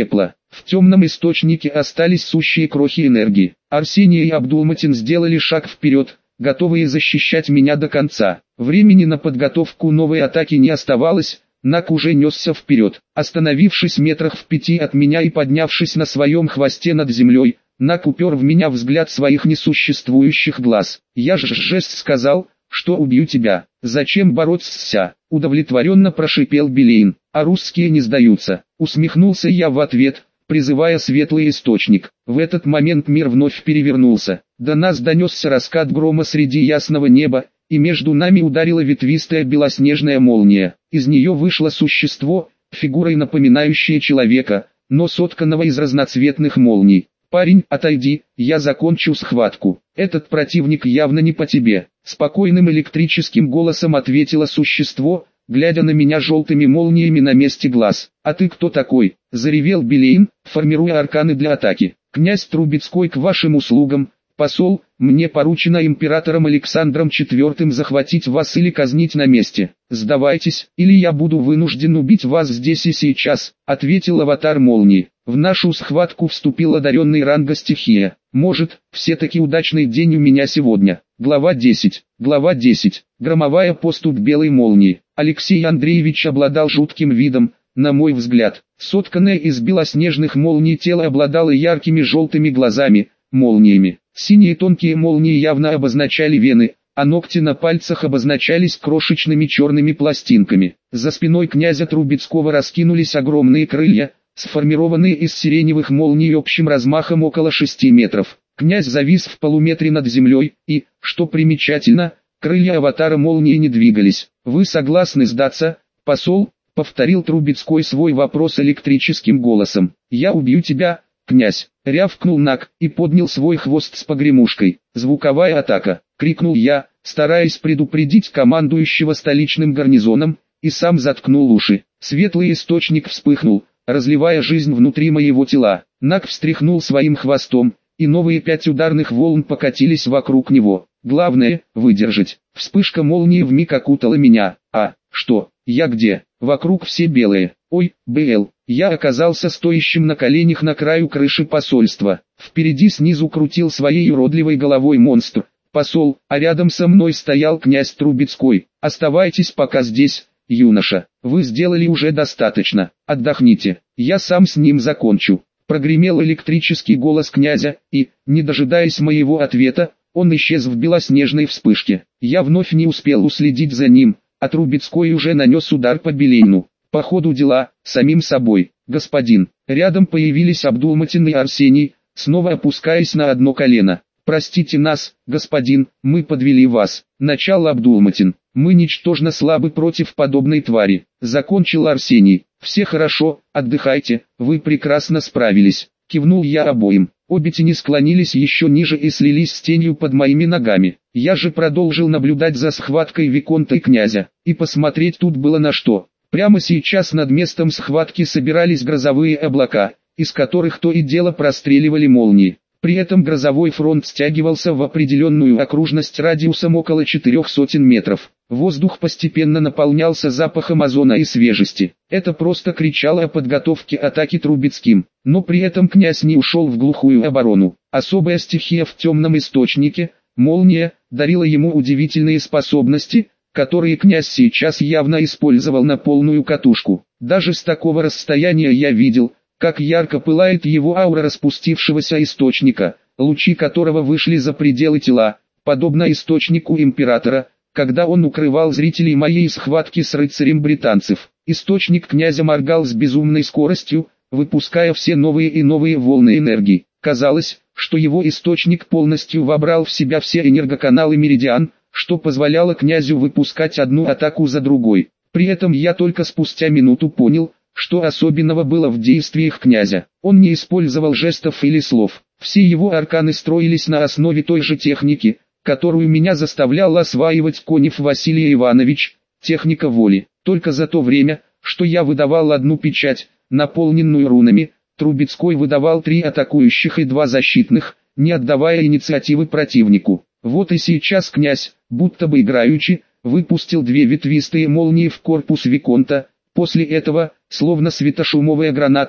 В темном источнике остались сущие крохи энергии. Арсений и Абдулматин сделали шаг вперед, готовые защищать меня до конца. Времени на подготовку новой атаки не оставалось. Нак уже несся вперед. Остановившись метрах в 5 от меня и поднявшись на своем хвосте над землей, Нак упер в меня взгляд своих несуществующих глаз. «Я же жест сказал, что убью тебя. Зачем бороться?» Удовлетворенно прошипел Белейн. «А русские не сдаются». Усмехнулся я в ответ, призывая светлый источник. В этот момент мир вновь перевернулся. До нас донесся раскат грома среди ясного неба, и между нами ударила ветвистая белоснежная молния. Из нее вышло существо, фигурой напоминающее человека, но сотканного из разноцветных молний. «Парень, отойди, я закончу схватку. Этот противник явно не по тебе», — спокойным электрическим голосом ответило существо, глядя на меня желтыми молниями на месте глаз. «А ты кто такой?» — заревел Белейн, формируя арканы для атаки. «Князь Трубецкой к вашим услугам. Посол, мне поручено императором Александром IV захватить вас или казнить на месте. Сдавайтесь, или я буду вынужден убить вас здесь и сейчас», — ответил аватар молнии. В нашу схватку вступил одаренный ранга стихия. «Может, все-таки удачный день у меня сегодня». Глава 10. Глава 10. Громовая поступь белой молнии. Алексей Андреевич обладал жутким видом, на мой взгляд. Сотканное из белоснежных молний тело обладало яркими желтыми глазами, молниями. Синие тонкие молнии явно обозначали вены, а ногти на пальцах обозначались крошечными черными пластинками. За спиной князя Трубецкого раскинулись огромные крылья, сформированные из сиреневых молний общим размахом около 6 метров. Князь завис в полуметре над землей, и, что примечательно, крылья аватара молнии не двигались. «Вы согласны сдаться, посол?» — повторил Трубецкой свой вопрос электрическим голосом. «Я убью тебя, князь!» — рявкнул Нак и поднял свой хвост с погремушкой. «Звуковая атака!» — крикнул я, стараясь предупредить командующего столичным гарнизоном, и сам заткнул уши. Светлый источник вспыхнул, разливая жизнь внутри моего тела. Нак встряхнул своим хвостом, и новые 5 ударных волн покатились вокруг него. Главное — выдержать. Вспышка молнии вмиг окутала меня. А, что, я где? Вокруг все белые. Ой, БЛ. Я оказался стоящим на коленях на краю крыши посольства. Впереди снизу крутил своей уродливой головой монстр. Посол, а рядом со мной стоял князь Трубецкой. «Оставайтесь пока здесь, юноша. Вы сделали уже достаточно. Отдохните. Я сам с ним закончу». Прогремел электрический голос князя, и, не дожидаясь моего ответа, он исчез в белоснежной вспышке. Я вновь не успел уследить за ним, а Трубецкой уже нанес удар по Белейну. По ходу дела, самим собой, господин. Рядом появились Абдулматин и Арсений, снова опускаясь на одно колено. «Простите нас, господин, мы подвели вас». Начал Абдулматин. «Мы ничтожно слабы против подобной твари», — закончил Арсений. «Все хорошо, отдыхайте, вы прекрасно справились», — кивнул я обоим. Обе тени склонились еще ниже и слились с тенью под моими ногами. Я же продолжил наблюдать за схваткой виконта и князя, и посмотреть тут было на что. Прямо сейчас над местом схватки собирались грозовые облака, из которых то и дело простреливали молнии. При этом грозовой фронт стягивался в определенную окружность радиусом около 400 метров. Воздух постепенно наполнялся запахом озона и свежести. Это просто кричало о подготовке атаки Трубецким. Но при этом князь не ушел в глухую оборону. Особая стихия в темном источнике, молния, дарила ему удивительные способности, которые князь сейчас явно использовал на полную катушку. Даже с такого расстояния я видел, как ярко пылает его аура распустившегося источника, лучи которого вышли за пределы тела, подобно источнику императора, когда он укрывал зрителей моей схватки с рыцарем британцев. Источник князя моргал с безумной скоростью, выпуская все новые и новые волны энергии. Казалось, что его источник полностью вобрал в себя все энергоканалы Меридиан, что позволяло князю выпускать одну атаку за другой. При этом я только спустя минуту понял, что особенного было в действиях князя. Он не использовал жестов или слов. Все его арканы строились на основе той же техники, которую меня заставлял осваивать Конев Василий Иванович, техника воли. Только за то время, что я выдавал одну печать, наполненную рунами, Трубецкой выдавал 3 атакующих и 2 защитных, не отдавая инициативы противнику. Вот и сейчас князь, будто бы играючи, выпустил 2 ветвистые молнии в корпус виконта. После этого, словно светошумовая граната,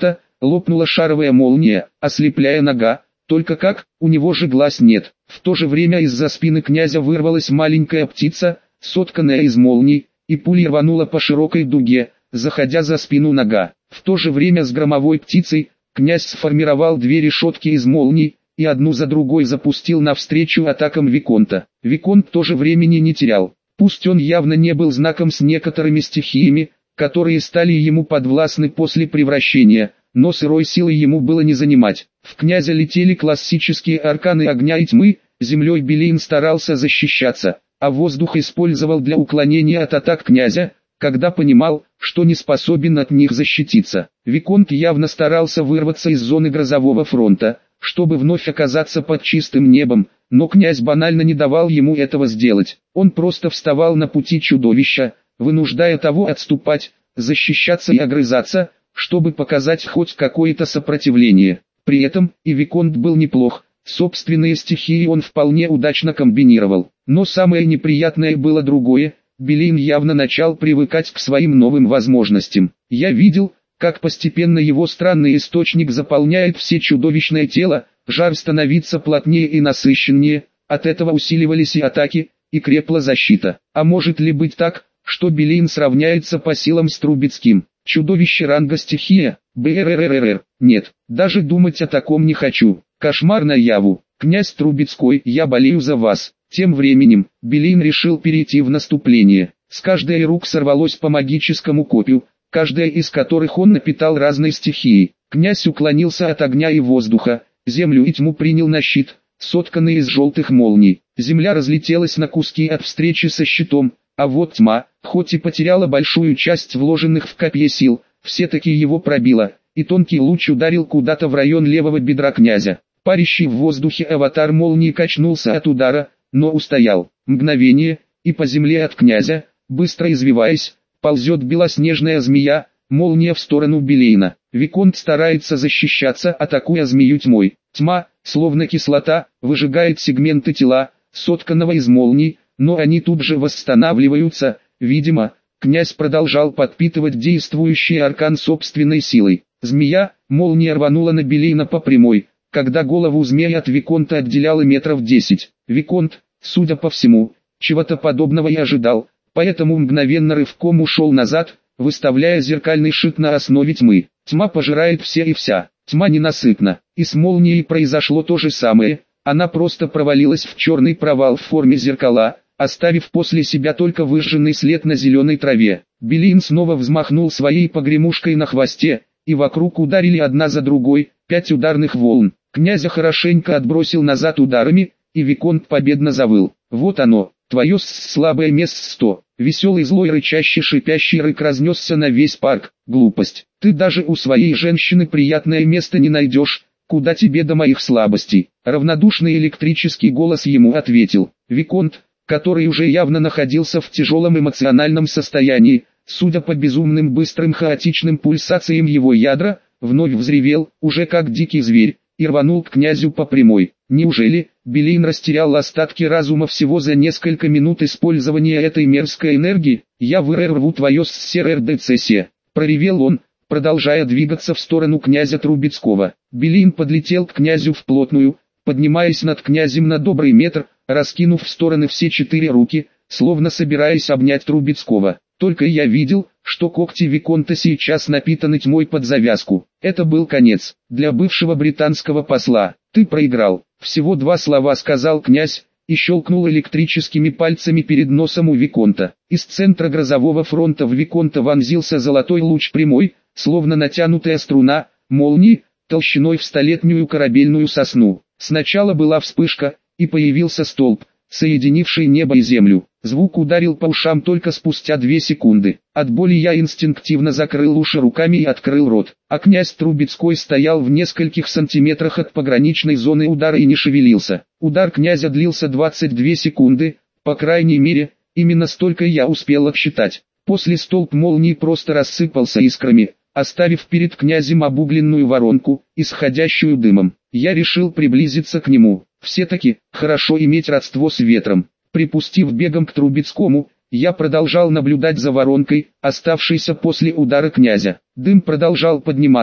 лопнула шаровая молния, ослепляя нога. Только как, у него же глаз нет. В то же время из-за спины князя вырвалась маленькая птица, сотканная из молний, и пулей рванула по широкой дуге, заходя за спину нога. В то же время с громовой птицей, князь сформировал две решетки из молний, и одну за другой запустил навстречу атакам Виконта. Виконт тоже времени не терял. Пусть он явно не был знаком с некоторыми стихиями, которые стали ему подвластны после превращения, но сырой силой ему было не занимать. В князя летели классические арканы огня и тьмы, землей Белин старался защищаться, а воздух использовал для уклонения от атак князя, когда понимал, что не способен от них защититься. Виконт явно старался вырваться из зоны грозового фронта, чтобы вновь оказаться под чистым небом, но князь банально не давал ему этого сделать. Он просто вставал на пути чудовища, вынуждая того отступать, защищаться и огрызаться, чтобы показать хоть какое-то сопротивление. При этом, и Виконт был неплох, собственные стихии он вполне удачно комбинировал. Но самое неприятное было другое, Белин явно начал привыкать к своим новым возможностям. Я видел, как постепенно его странный источник заполняет все чудовищное тело, жар становится плотнее и насыщеннее, от этого усиливались и атаки, и крепла защита. А может ли быть так, что Белин сравняется по силам с Трубецким? Чудовище ранга стихия, БРРРР. Нет, даже думать о таком не хочу. Кошмар наяву. Князь Трубецкой, я болею за вас. Тем временем, Белин решил перейти в наступление. С каждой из рук сорвалось по магическому копью, каждая из которых он напитал разной стихией. Князь уклонился от огня и воздуха, землю и тьму принял на щит, сотканный из желтых молний. Земля разлетелась на куски от встречи со щитом, а вот тьма, хоть и потеряла большую часть вложенных в копье сил, все-таки его пробила, и тонкий луч ударил куда-то в район левого бедра князя. Парящий в воздухе аватар молнии качнулся от удара, но устоял. Мгновение, и по земле от князя, быстро извиваясь, ползет белоснежная змея, молния в сторону Белина. Виконт старается защищаться, атакуя змею тьмой. Тьма, словно кислота, выжигает сегменты тела, сотканного из молний, но они тут же восстанавливаются. Видимо, князь продолжал подпитывать действующий аркан собственной силой. Змея, молния рванула на Белина по прямой, когда голову змея от Виконта отделяло метров 10. Виконт, судя по всему, чего-то подобного и ожидал, поэтому мгновенно рывком ушел назад, выставляя зеркальный щит на основе тьмы. Тьма пожирает все и вся. Тьма ненасытна. И с молнией произошло то же самое, она просто провалилась в черный провал в форме зеркала, оставив после себя только выжженный след на зеленой траве. Белин снова взмахнул своей погремушкой на хвосте, и вокруг ударили одна за другой, 5 ударных волн. Князя хорошенько отбросил назад ударами, и Виконт победно завыл. Вот оно, твое слабое место. Веселый злой рычащий шипящий рык разнесся на весь парк. Глупость. Ты даже у своей женщины приятное место не найдешь, куда тебе до моих слабостей. Равнодушный электрический голос ему ответил. Виконт, который уже явно находился в тяжелом эмоциональном состоянии, судя по безумным быстрым хаотичным пульсациям его ядра, вновь взревел, уже как дикий зверь, и рванул к князю по прямой. Неужели Белин растерял остатки разума всего за несколько минут использования этой мерзкой энергии? Я вырву твое СРРДЦС, проревел он, продолжая двигаться в сторону князя Трубецкого. Белин подлетел к князю вплотную, поднимаясь над князем на добрый метр, раскинув в стороны все 4 руки, словно собираясь обнять Трубецкого. Только я видел, что когти Виконта сейчас напитаны тьмой под завязку. Это был конец. Для бывшего британского посла. Ты проиграл. Всего 2 слова сказал князь, и щелкнул электрическими пальцами перед носом у Виконта. Из центра грозового фронта в Виконта вонзился золотой луч прямой, словно натянутая струна, молнии, толщиной в 100-летнюю корабельную сосну. Сначала была вспышка, и появился столб, соединивший небо и землю. Звук ударил по ушам только спустя 2 секунды. От боли я инстинктивно закрыл уши руками и открыл рот. А князь Трубецкой стоял в нескольких сантиметрах от пограничной зоны удара и не шевелился. Удар князя длился 22 секунды, по крайней мере, именно столько я успел отсчитать. После столб молнии просто рассыпался искрами, оставив перед князем обугленную воронку, исходящую дымом. Я решил приблизиться к нему. Все-таки, хорошо иметь родство с ветром. Припустив бегом к Трубецкому, я продолжал наблюдать за воронкой, оставшейся после удара князя. Дым продолжал подниматься,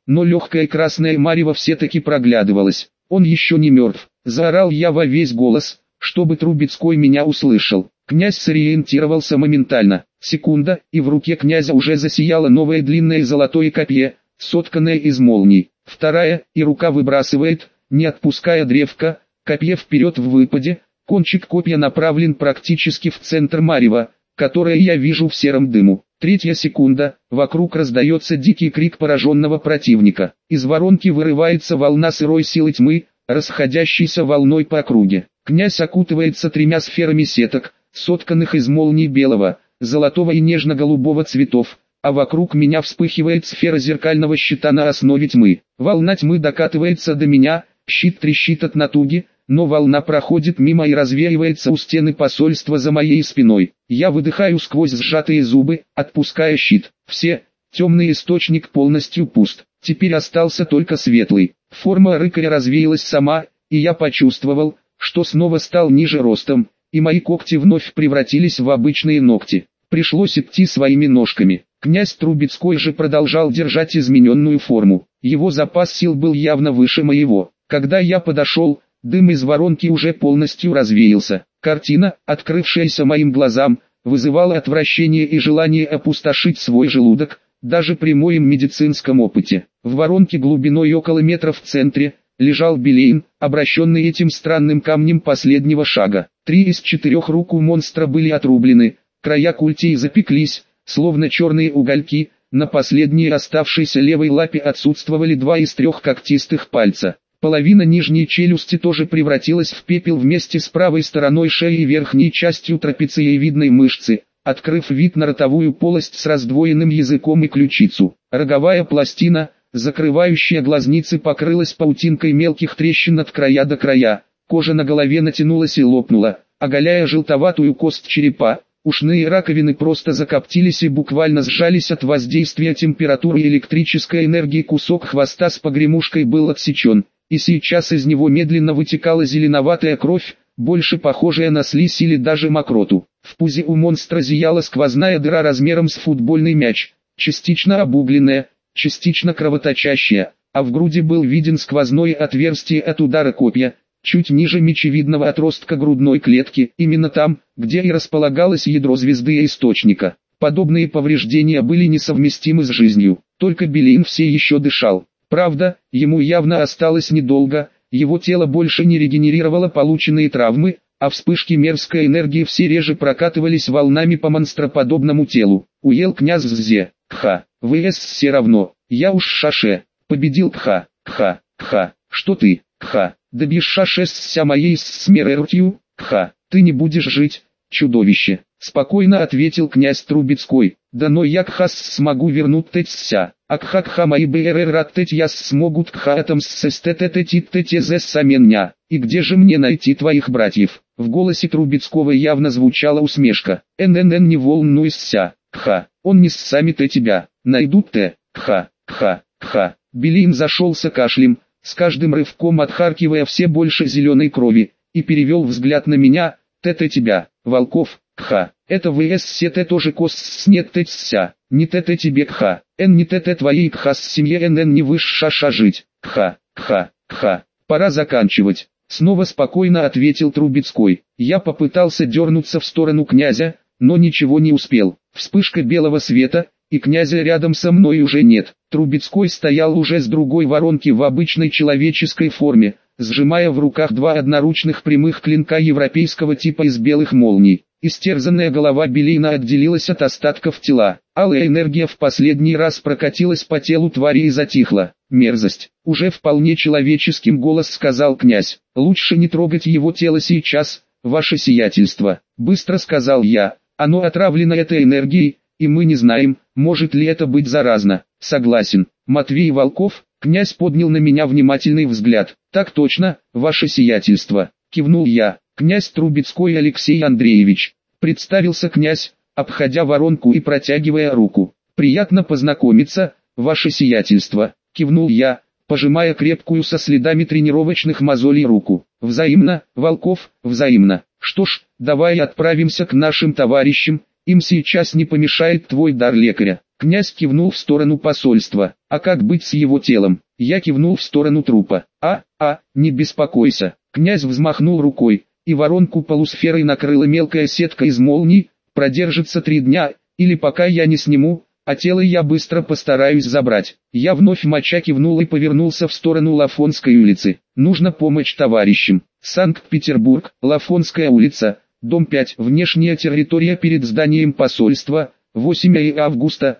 но легкое красное марево все-таки проглядывалось. «Он еще не мертв», — заорал я во весь голос, чтобы Трубецкой меня услышал. Князь сориентировался моментально. Секунда, и в руке князя уже засияло новое длинное золотое копье, сотканное из молний. Вторая, и рука выбрасывает, не отпуская древко, копье вперед в выпаде, кончик копья направлен практически в центр марева, которое я вижу в сером дыму. Третья секунда, вокруг раздается дикий крик пораженного противника. Из воронки вырывается волна сырой силы тьмы, расходящейся волной по округе. Князь окутывается тремя сферами сеток, сотканных из молний белого, золотого и нежно-голубого цветов, а вокруг меня вспыхивает сфера зеркального щита на основе тьмы. Волна тьмы докатывается до меня, щит трещит от натуги, но волна проходит мимо и развеивается у стены посольства за моей спиной. Я выдыхаю сквозь сжатые зубы, отпуская щит. Темный источник полностью пуст. Теперь остался только светлый. Форма рыкаря развеялась сама, и я почувствовал, что снова стал ниже ростом, и мои когти вновь превратились в обычные ногти. Пришлось идти своими ножками. Князь Трубецкой же продолжал держать измененную форму. Его запас сил был явно выше моего. Когда я подошел, дым из воронки уже полностью развеялся. Картина, открывшаяся моим глазам, вызывала отвращение и желание опустошить свой желудок, даже при моем медицинском опыте. В воронке глубиной около метра в центре лежал Белейн, обращенный этим странным камнем последнего шага. 3 из 4 рук у монстра были отрублены, края культей запеклись, словно черные угольки, на последней оставшейся левой лапе отсутствовали 2 из 3 когтистых пальца. Половина нижней челюсти тоже превратилась в пепел вместе с правой стороной шеи и верхней частью трапециевидной мышцы, открыв вид на ротовую полость с раздвоенным языком и ключицу. Роговая пластина, закрывающая глазницы, покрылась паутинкой мелких трещин от края до края, кожа на голове натянулась и лопнула, оголяя желтоватую кость черепа. Ушные раковины просто закоптились и буквально сжались от воздействия температуры и электрической энергии. Кусок хвоста с погремушкой был отсечен, и сейчас из него медленно вытекала зеленоватая кровь, больше похожая на слизь или даже мокроту. В пузе у монстра зияла сквозная дыра размером с футбольный мяч, частично обугленная, частично кровоточащая, а в груди был виден сквозное отверстие от удара копья, чуть ниже мечевидного отростка грудной клетки, именно там, где и располагалось ядро звезды источника. Подобные повреждения были несовместимы с жизнью, только Белейн все еще дышал. Правда, ему явно осталось недолго, его тело больше не регенерировало полученные травмы, а вспышки мерзкой энергии все реже прокатывались волнами по монстроподобному телу. Уел князь Зе, кха, ВС все равно, я уж шаше, победил кха, кха, кха, что ты, кха. Добьешь шаше ся моей смертью, кха, ты не будешь жить, чудовище, спокойно ответил князь Трубецкой. Да но я кха смогу вернуть тется, а кха мои бррраттеть я смогут кха атомстетететитетезессамення. И где же мне найти твоих братьев? В голосе Трубецкого явно звучала усмешка. ННН не волнуйся, кха, он не сами-то тебя, найдут-то, кха, кха, кха. Белейн зашелся кашлем, с каждым рывком отхаркивая все больше зеленой крови, и перевел взгляд на меня. Т-т тебя, Волков, кха, это ВС сете тоже кос нет тется, не т-т тебе кха, н не т-т твоей кха с семье НН не выше ша жить, кха, кха, кха, пора заканчивать. Снова спокойно ответил Трубецкой. Я попытался дернуться в сторону князя, но ничего не успел. Вспышка белого света, и князя рядом со мной уже нет. Трубецкой стоял уже с другой воронки в обычной человеческой форме, сжимая в руках 2 одноручных прямых клинка европейского типа из белых молний. Истерзанная голова Белейна отделилась от остатков тела. Алая энергия в последний раз прокатилась по телу твари и затихла. Мерзость. Уже вполне человеческим голос сказал князь. Лучше не трогать его тело сейчас, ваше сиятельство. Быстро сказал я. Оно отравлено этой энергией, и мы не знаем, может ли это быть заразно. Согласен. Матвей Волков, князь поднял на меня внимательный взгляд. Так точно, ваше сиятельство. Кивнул я. Князь Трубецкой Алексей Андреевич. Представился князь, обходя воронку и протягивая руку. Приятно познакомиться, ваше сиятельство. Кивнул я, пожимая крепкую со следами тренировочных мозолей руку. Взаимно, Волков, взаимно. Что ж, давай отправимся к нашим товарищам, им сейчас не помешает твой дар лекаря. Князь кивнул в сторону посольства. А как быть с его телом? Я кивнул в сторону трупа. Не беспокойся. Князь взмахнул рукой, и воронку полусферой накрыла мелкая сетка из молний. Продержится 3 дня, или пока я не сниму, а тело я быстро постараюсь забрать. Я вновь моча кивнул и повернулся в сторону Лафонской улицы. Нужна помощь товарищам. Санкт-Петербург, Лафонская улица, дом 5, внешняя территория перед зданием посольства, 8 августа,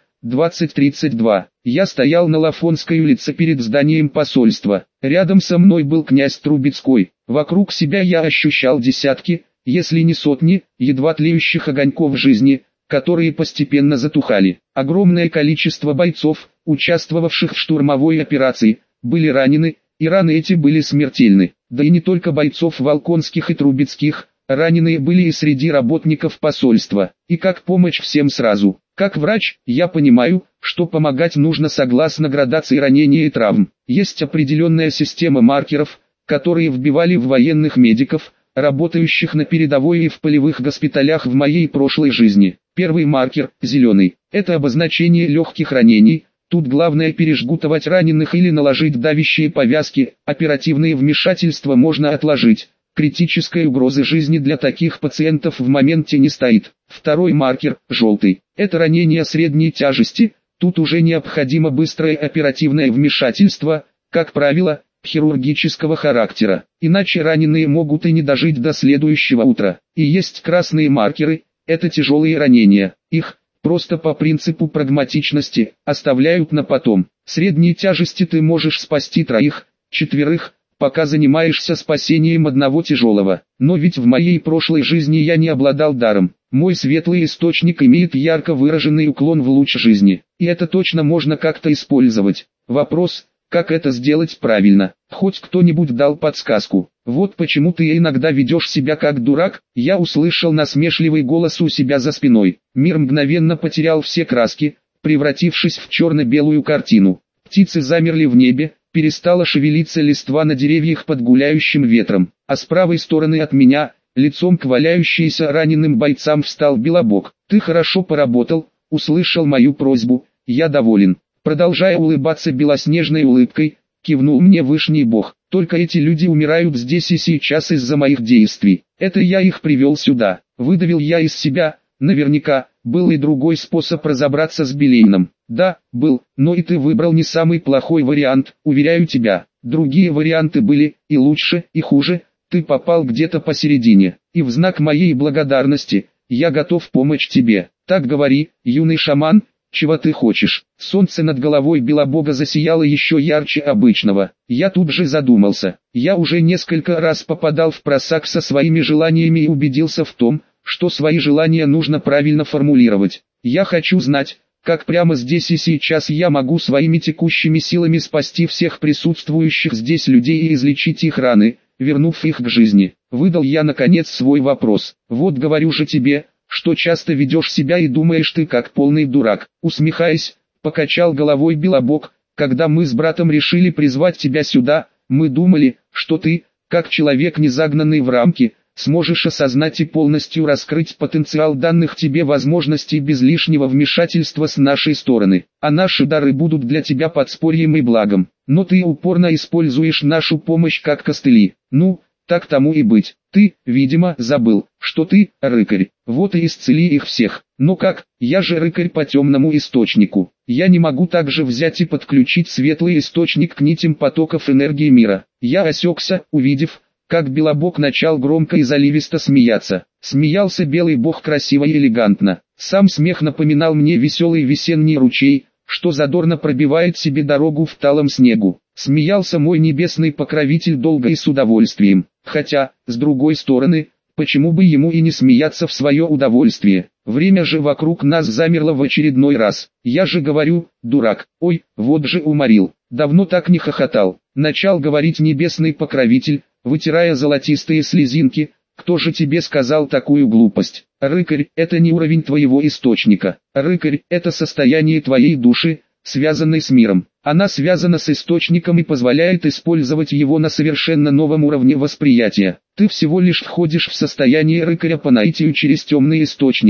20:32. Я стоял на Лафонской улице перед зданием посольства. Рядом со мной был князь Трубецкой. Вокруг себя я ощущал десятки, если не сотни, едва тлеющих огоньков жизни, которые постепенно затухали. Огромное количество бойцов, участвовавших в штурмовой операции, были ранены, и раны эти были смертельны. Да и не только бойцов Волконских и Трубецких, раненые были и среди работников посольства. И как помощь всем сразу. Как врач, я понимаю, что помогать нужно согласно градации ранений и травм. Есть определенная система маркеров, которые вбивали в военных медиков, работающих на передовой и в полевых госпиталях в моей прошлой жизни. Первый маркер, зеленый, это обозначение легких ранений. Тут главное пережгутовать раненых или наложить давящие повязки, оперативные вмешательства можно отложить. Критической угрозы жизни для таких пациентов в моменте не стоит. Второй маркер, желтый, это ранение средней тяжести. Тут уже необходимо быстрое оперативное вмешательство, как правило, хирургического характера. Иначе раненые могут и не дожить до следующего утра. И есть красные маркеры, это тяжелые ранения. Их, просто по принципу прагматичности, оставляют на потом. Средней тяжести ты можешь спасти 3-4, пока занимаешься спасением одного тяжелого. Но ведь в моей прошлой жизни я не обладал даром. Мой светлый источник имеет ярко выраженный уклон в луч жизни. И это точно можно как-то использовать. Вопрос, как это сделать правильно? Хоть кто-нибудь дал подсказку. Вот почему ты иногда ведешь себя как дурак. Я услышал насмешливый голос у себя за спиной. Мир мгновенно потерял все краски, превратившись в черно-белую картину. Птицы замерли в небе, перестала шевелиться листва на деревьях под гуляющим ветром. А с правой стороны от меня, лицом к валяющимся раненым бойцам, встал Белобог. Ты хорошо поработал, услышал мою просьбу, я доволен. Продолжая улыбаться белоснежной улыбкой, кивнул мне Вышний Бог. Только эти люди умирают здесь и сейчас из-за моих действий. Это я их привел сюда. Выдавил я из себя. Наверняка, был и другой способ разобраться с Белейном. Да, был, но и ты выбрал не самый плохой вариант, уверяю тебя. Другие варианты были и лучше, и хуже. Ты попал где-то посередине. И в знак моей благодарности, я готов помочь тебе. Так говори, юный шаман. Чего ты хочешь? Солнце над головой Белобога засияло еще ярче обычного. Я тут же задумался. Я уже несколько раз попадал в просак со своими желаниями и убедился в том, что свои желания нужно правильно формулировать. Я хочу знать, как прямо здесь и сейчас я могу своими текущими силами спасти всех присутствующих здесь людей и излечить их раны, вернув их к жизни. Выдал я наконец свой вопрос. Вот говорю же тебе, что часто ведешь себя и думаешь ты как полный дурак. Усмехаясь, покачал головой Белобог. Когда мы с братом решили призвать тебя сюда, мы думали, что ты, как человек не загнанный в рамки, сможешь осознать и полностью раскрыть потенциал данных тебе возможностей без лишнего вмешательства с нашей стороны. А наши дары будут для тебя подспорьем и благом. Но ты упорно используешь нашу помощь как костыли. Ну, так тому и быть. Ты, видимо, забыл, что ты рыкарь. Вот и исцели их всех. Но как, я же рыкарь по темному источнику. Я не могу также взять и подключить светлый источник к нитям потоков энергии мира. Я осекся, увидев, как Белобог начал громко и заливисто смеяться. Смеялся белый бог красиво и элегантно. Сам смех напоминал мне веселый весенний ручей, что задорно пробивает себе дорогу в талом снегу. Смеялся мой небесный покровитель долго и с удовольствием. Хотя, с другой стороны, почему бы ему и не смеяться в свое удовольствие? Время же вокруг нас замерло в очередной раз. Я же говорю, дурак, ой, вот же уморил. Давно так не хохотал. Начал говорить небесный покровитель, вытирая золотистые слезинки. Кто же тебе сказал такую глупость? Рыкарь – это не уровень твоего источника. Рыкарь – это состояние твоей души, связанной с миром. Она связана с источником и позволяет использовать его на совершенно новом уровне восприятия. Ты всего лишь входишь в состояние рыкаря по наитию через темный источник,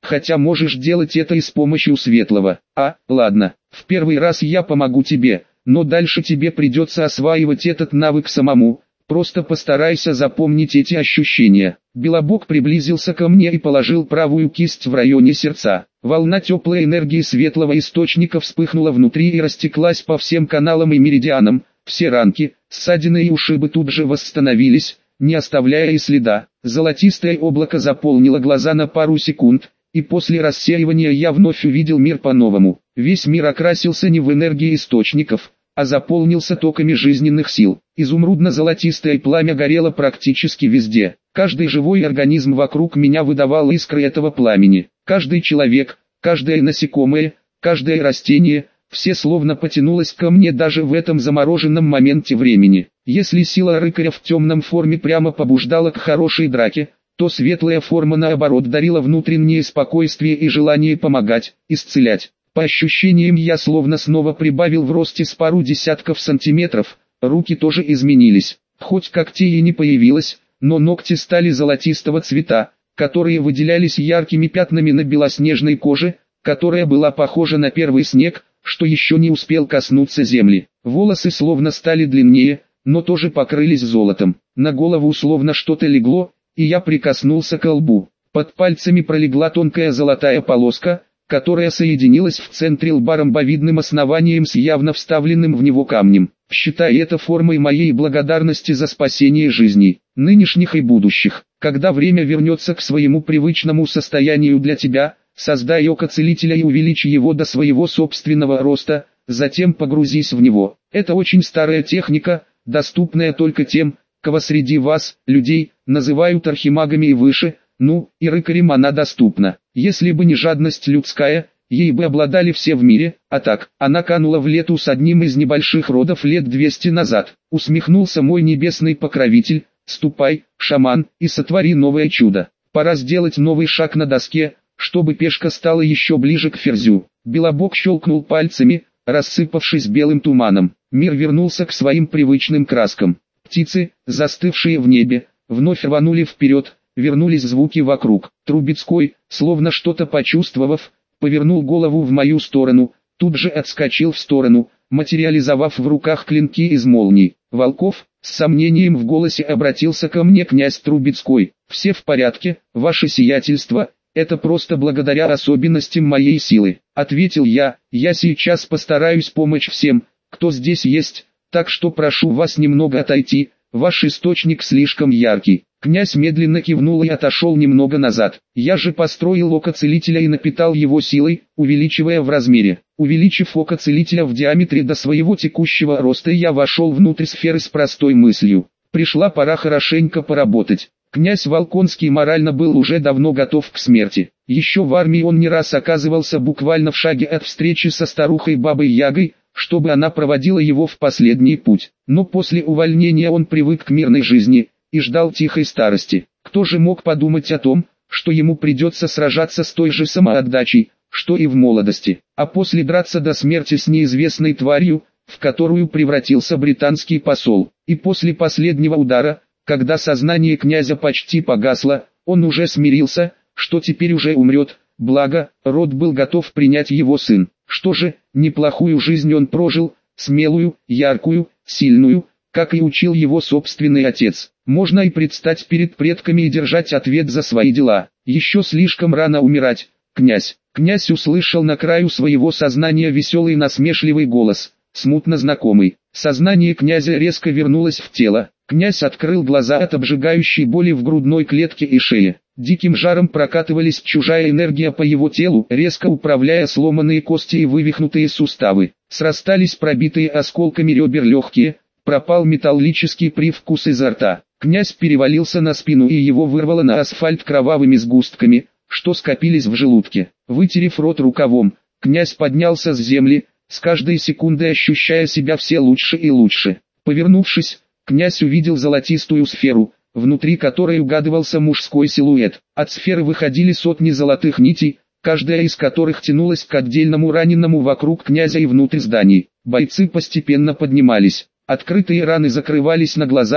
хотя можешь делать это и с помощью светлого. Ладно, в первый раз я помогу тебе, но дальше тебе придется осваивать этот навык самому. Просто постарайся запомнить эти ощущения. Белобог приблизился ко мне и положил правую кисть в районе сердца. Волна теплой энергии светлого источника вспыхнула внутри и растеклась по всем каналам и меридианам. Все ранки, ссадины и ушибы тут же восстановились, не оставляя и следа. Золотистое облако заполнило глаза на пару секунд, и после рассеивания я вновь увидел мир по-новому. Весь мир окрасился не в энергии источников, а заполнился токами жизненных сил. Изумрудно-золотистое пламя горело практически везде. Каждый живой организм вокруг меня выдавал искры этого пламени. Каждый человек, каждое насекомое, каждое растение, все словно потянулось ко мне даже в этом замороженном моменте времени. Если сила рыкаря в темном форме прямо побуждала к хорошей драке, то светлая форма наоборот дарила внутреннее спокойствие и желание помогать, исцелять. По ощущениям я словно снова прибавил в росте с пару десятков сантиметров, руки тоже изменились. Хоть когтей и не появилось, но ногти стали золотистого цвета, которые выделялись яркими пятнами на белоснежной коже, которая была похожа на первый снег, что еще не успел коснуться земли. Волосы словно стали длиннее, но тоже покрылись золотом. На голову словно что-то легло, и я прикоснулся к лбу. Под пальцами пролегла тонкая золотая полоска, которая соединилась в центре лба ромбовидным основанием с явно вставленным в него камнем. Считай это формой моей благодарности за спасение жизней, нынешних и будущих. Когда время вернется к своему привычному состоянию для тебя, создай око целителя и увеличь его до своего собственного роста, затем погрузись в него. Это очень старая техника, доступная только тем, кого среди вас, людей, называют архимагами и выше, и рыкарям она доступна. Если бы не жадность людская, ей бы обладали все в мире, а так, она канула в лету с одним из небольших родов лет 200 назад. Усмехнулся мой небесный покровитель: ступай, шаман, и сотвори новое чудо. Пора сделать новый шаг на доске, чтобы пешка стала еще ближе к ферзю. Белобог щелкнул пальцами, рассыпавшись белым туманом. Мир вернулся к своим привычным краскам. Птицы, застывшие в небе, вновь рванули вперед. Вернулись звуки вокруг. Трубецкой, словно что-то почувствовав, повернул голову в мою сторону, тут же отскочил в сторону, материализовав в руках клинки из молний. Волков, с сомнением в голосе, обратился ко мне князь Трубецкой. «Все в порядке, ваше сиятельство, это просто благодаря особенностям моей силы», — ответил я. «Я сейчас постараюсь помочь всем, кто здесь есть, так что прошу вас немного отойти, ваш источник слишком яркий». Князь медленно кивнул и отошел немного назад. Я же построил око целителя и напитал его силой, увеличивая в размере. Увеличив око целителя в диаметре до своего текущего роста, я вошел внутрь сферы с простой мыслью: пришла пора хорошенько поработать. Князь Волконский морально был уже давно готов к смерти. Еще в армии он не раз оказывался буквально в шаге от встречи со старухой Бабой Ягой, чтобы она проводила его в последний путь. Но после увольнения он привык к мирной жизни и ждал тихой старости. Кто же мог подумать о том, что ему придется сражаться с той же самоотдачей, что и в молодости, а после драться до смерти с неизвестной тварью, в которую превратился британский посол. И после последнего удара, когда сознание князя почти погасло, он уже смирился, что теперь уже умрет, благо, род был готов принять его сын. Что же, неплохую жизнь он прожил, смелую, яркую, сильную, как и учил его собственный отец. Можно и предстать перед предками и держать ответ за свои дела. Еще слишком рано умирать, князь. Князь услышал на краю своего сознания веселый насмешливый голос, смутно знакомый. Сознание князя резко вернулось в тело. Князь открыл глаза от обжигающей боли в грудной клетке и шее. Диким жаром прокатывалась чужая энергия по его телу, резко управляя сломанные кости и вывихнутые суставы. Срастались пробитые осколками ребер легкие, пропал металлический привкус изо рта. Князь перевалился на спину, и его вырвало на асфальт кровавыми сгустками, что скопились в желудке. Вытерев рот рукавом, князь поднялся с земли, с каждой секундой ощущая себя все лучше и лучше. Повернувшись, князь увидел золотистую сферу, внутри которой угадывался мужской силуэт. От сферы выходили сотни золотых нитей, каждая из которых тянулась к отдельному раненому вокруг князя и внутрь зданий. Бойцы постепенно поднимались. Открытые раны закрывались на глазах,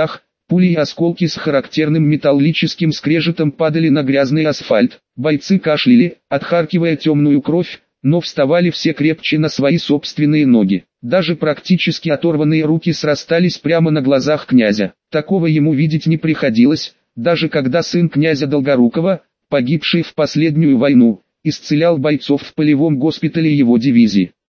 Пули и осколки с характерным металлическим скрежетом падали на грязный асфальт. Бойцы кашляли, отхаркивая темную кровь, но вставали все крепче на свои собственные ноги. Даже практически оторванные руки срастались прямо на глазах князя. Такого ему видеть не приходилось, даже когда сын князя Долгорукова, погибший в последнюю войну, исцелял бойцов в полевом госпитале его дивизии.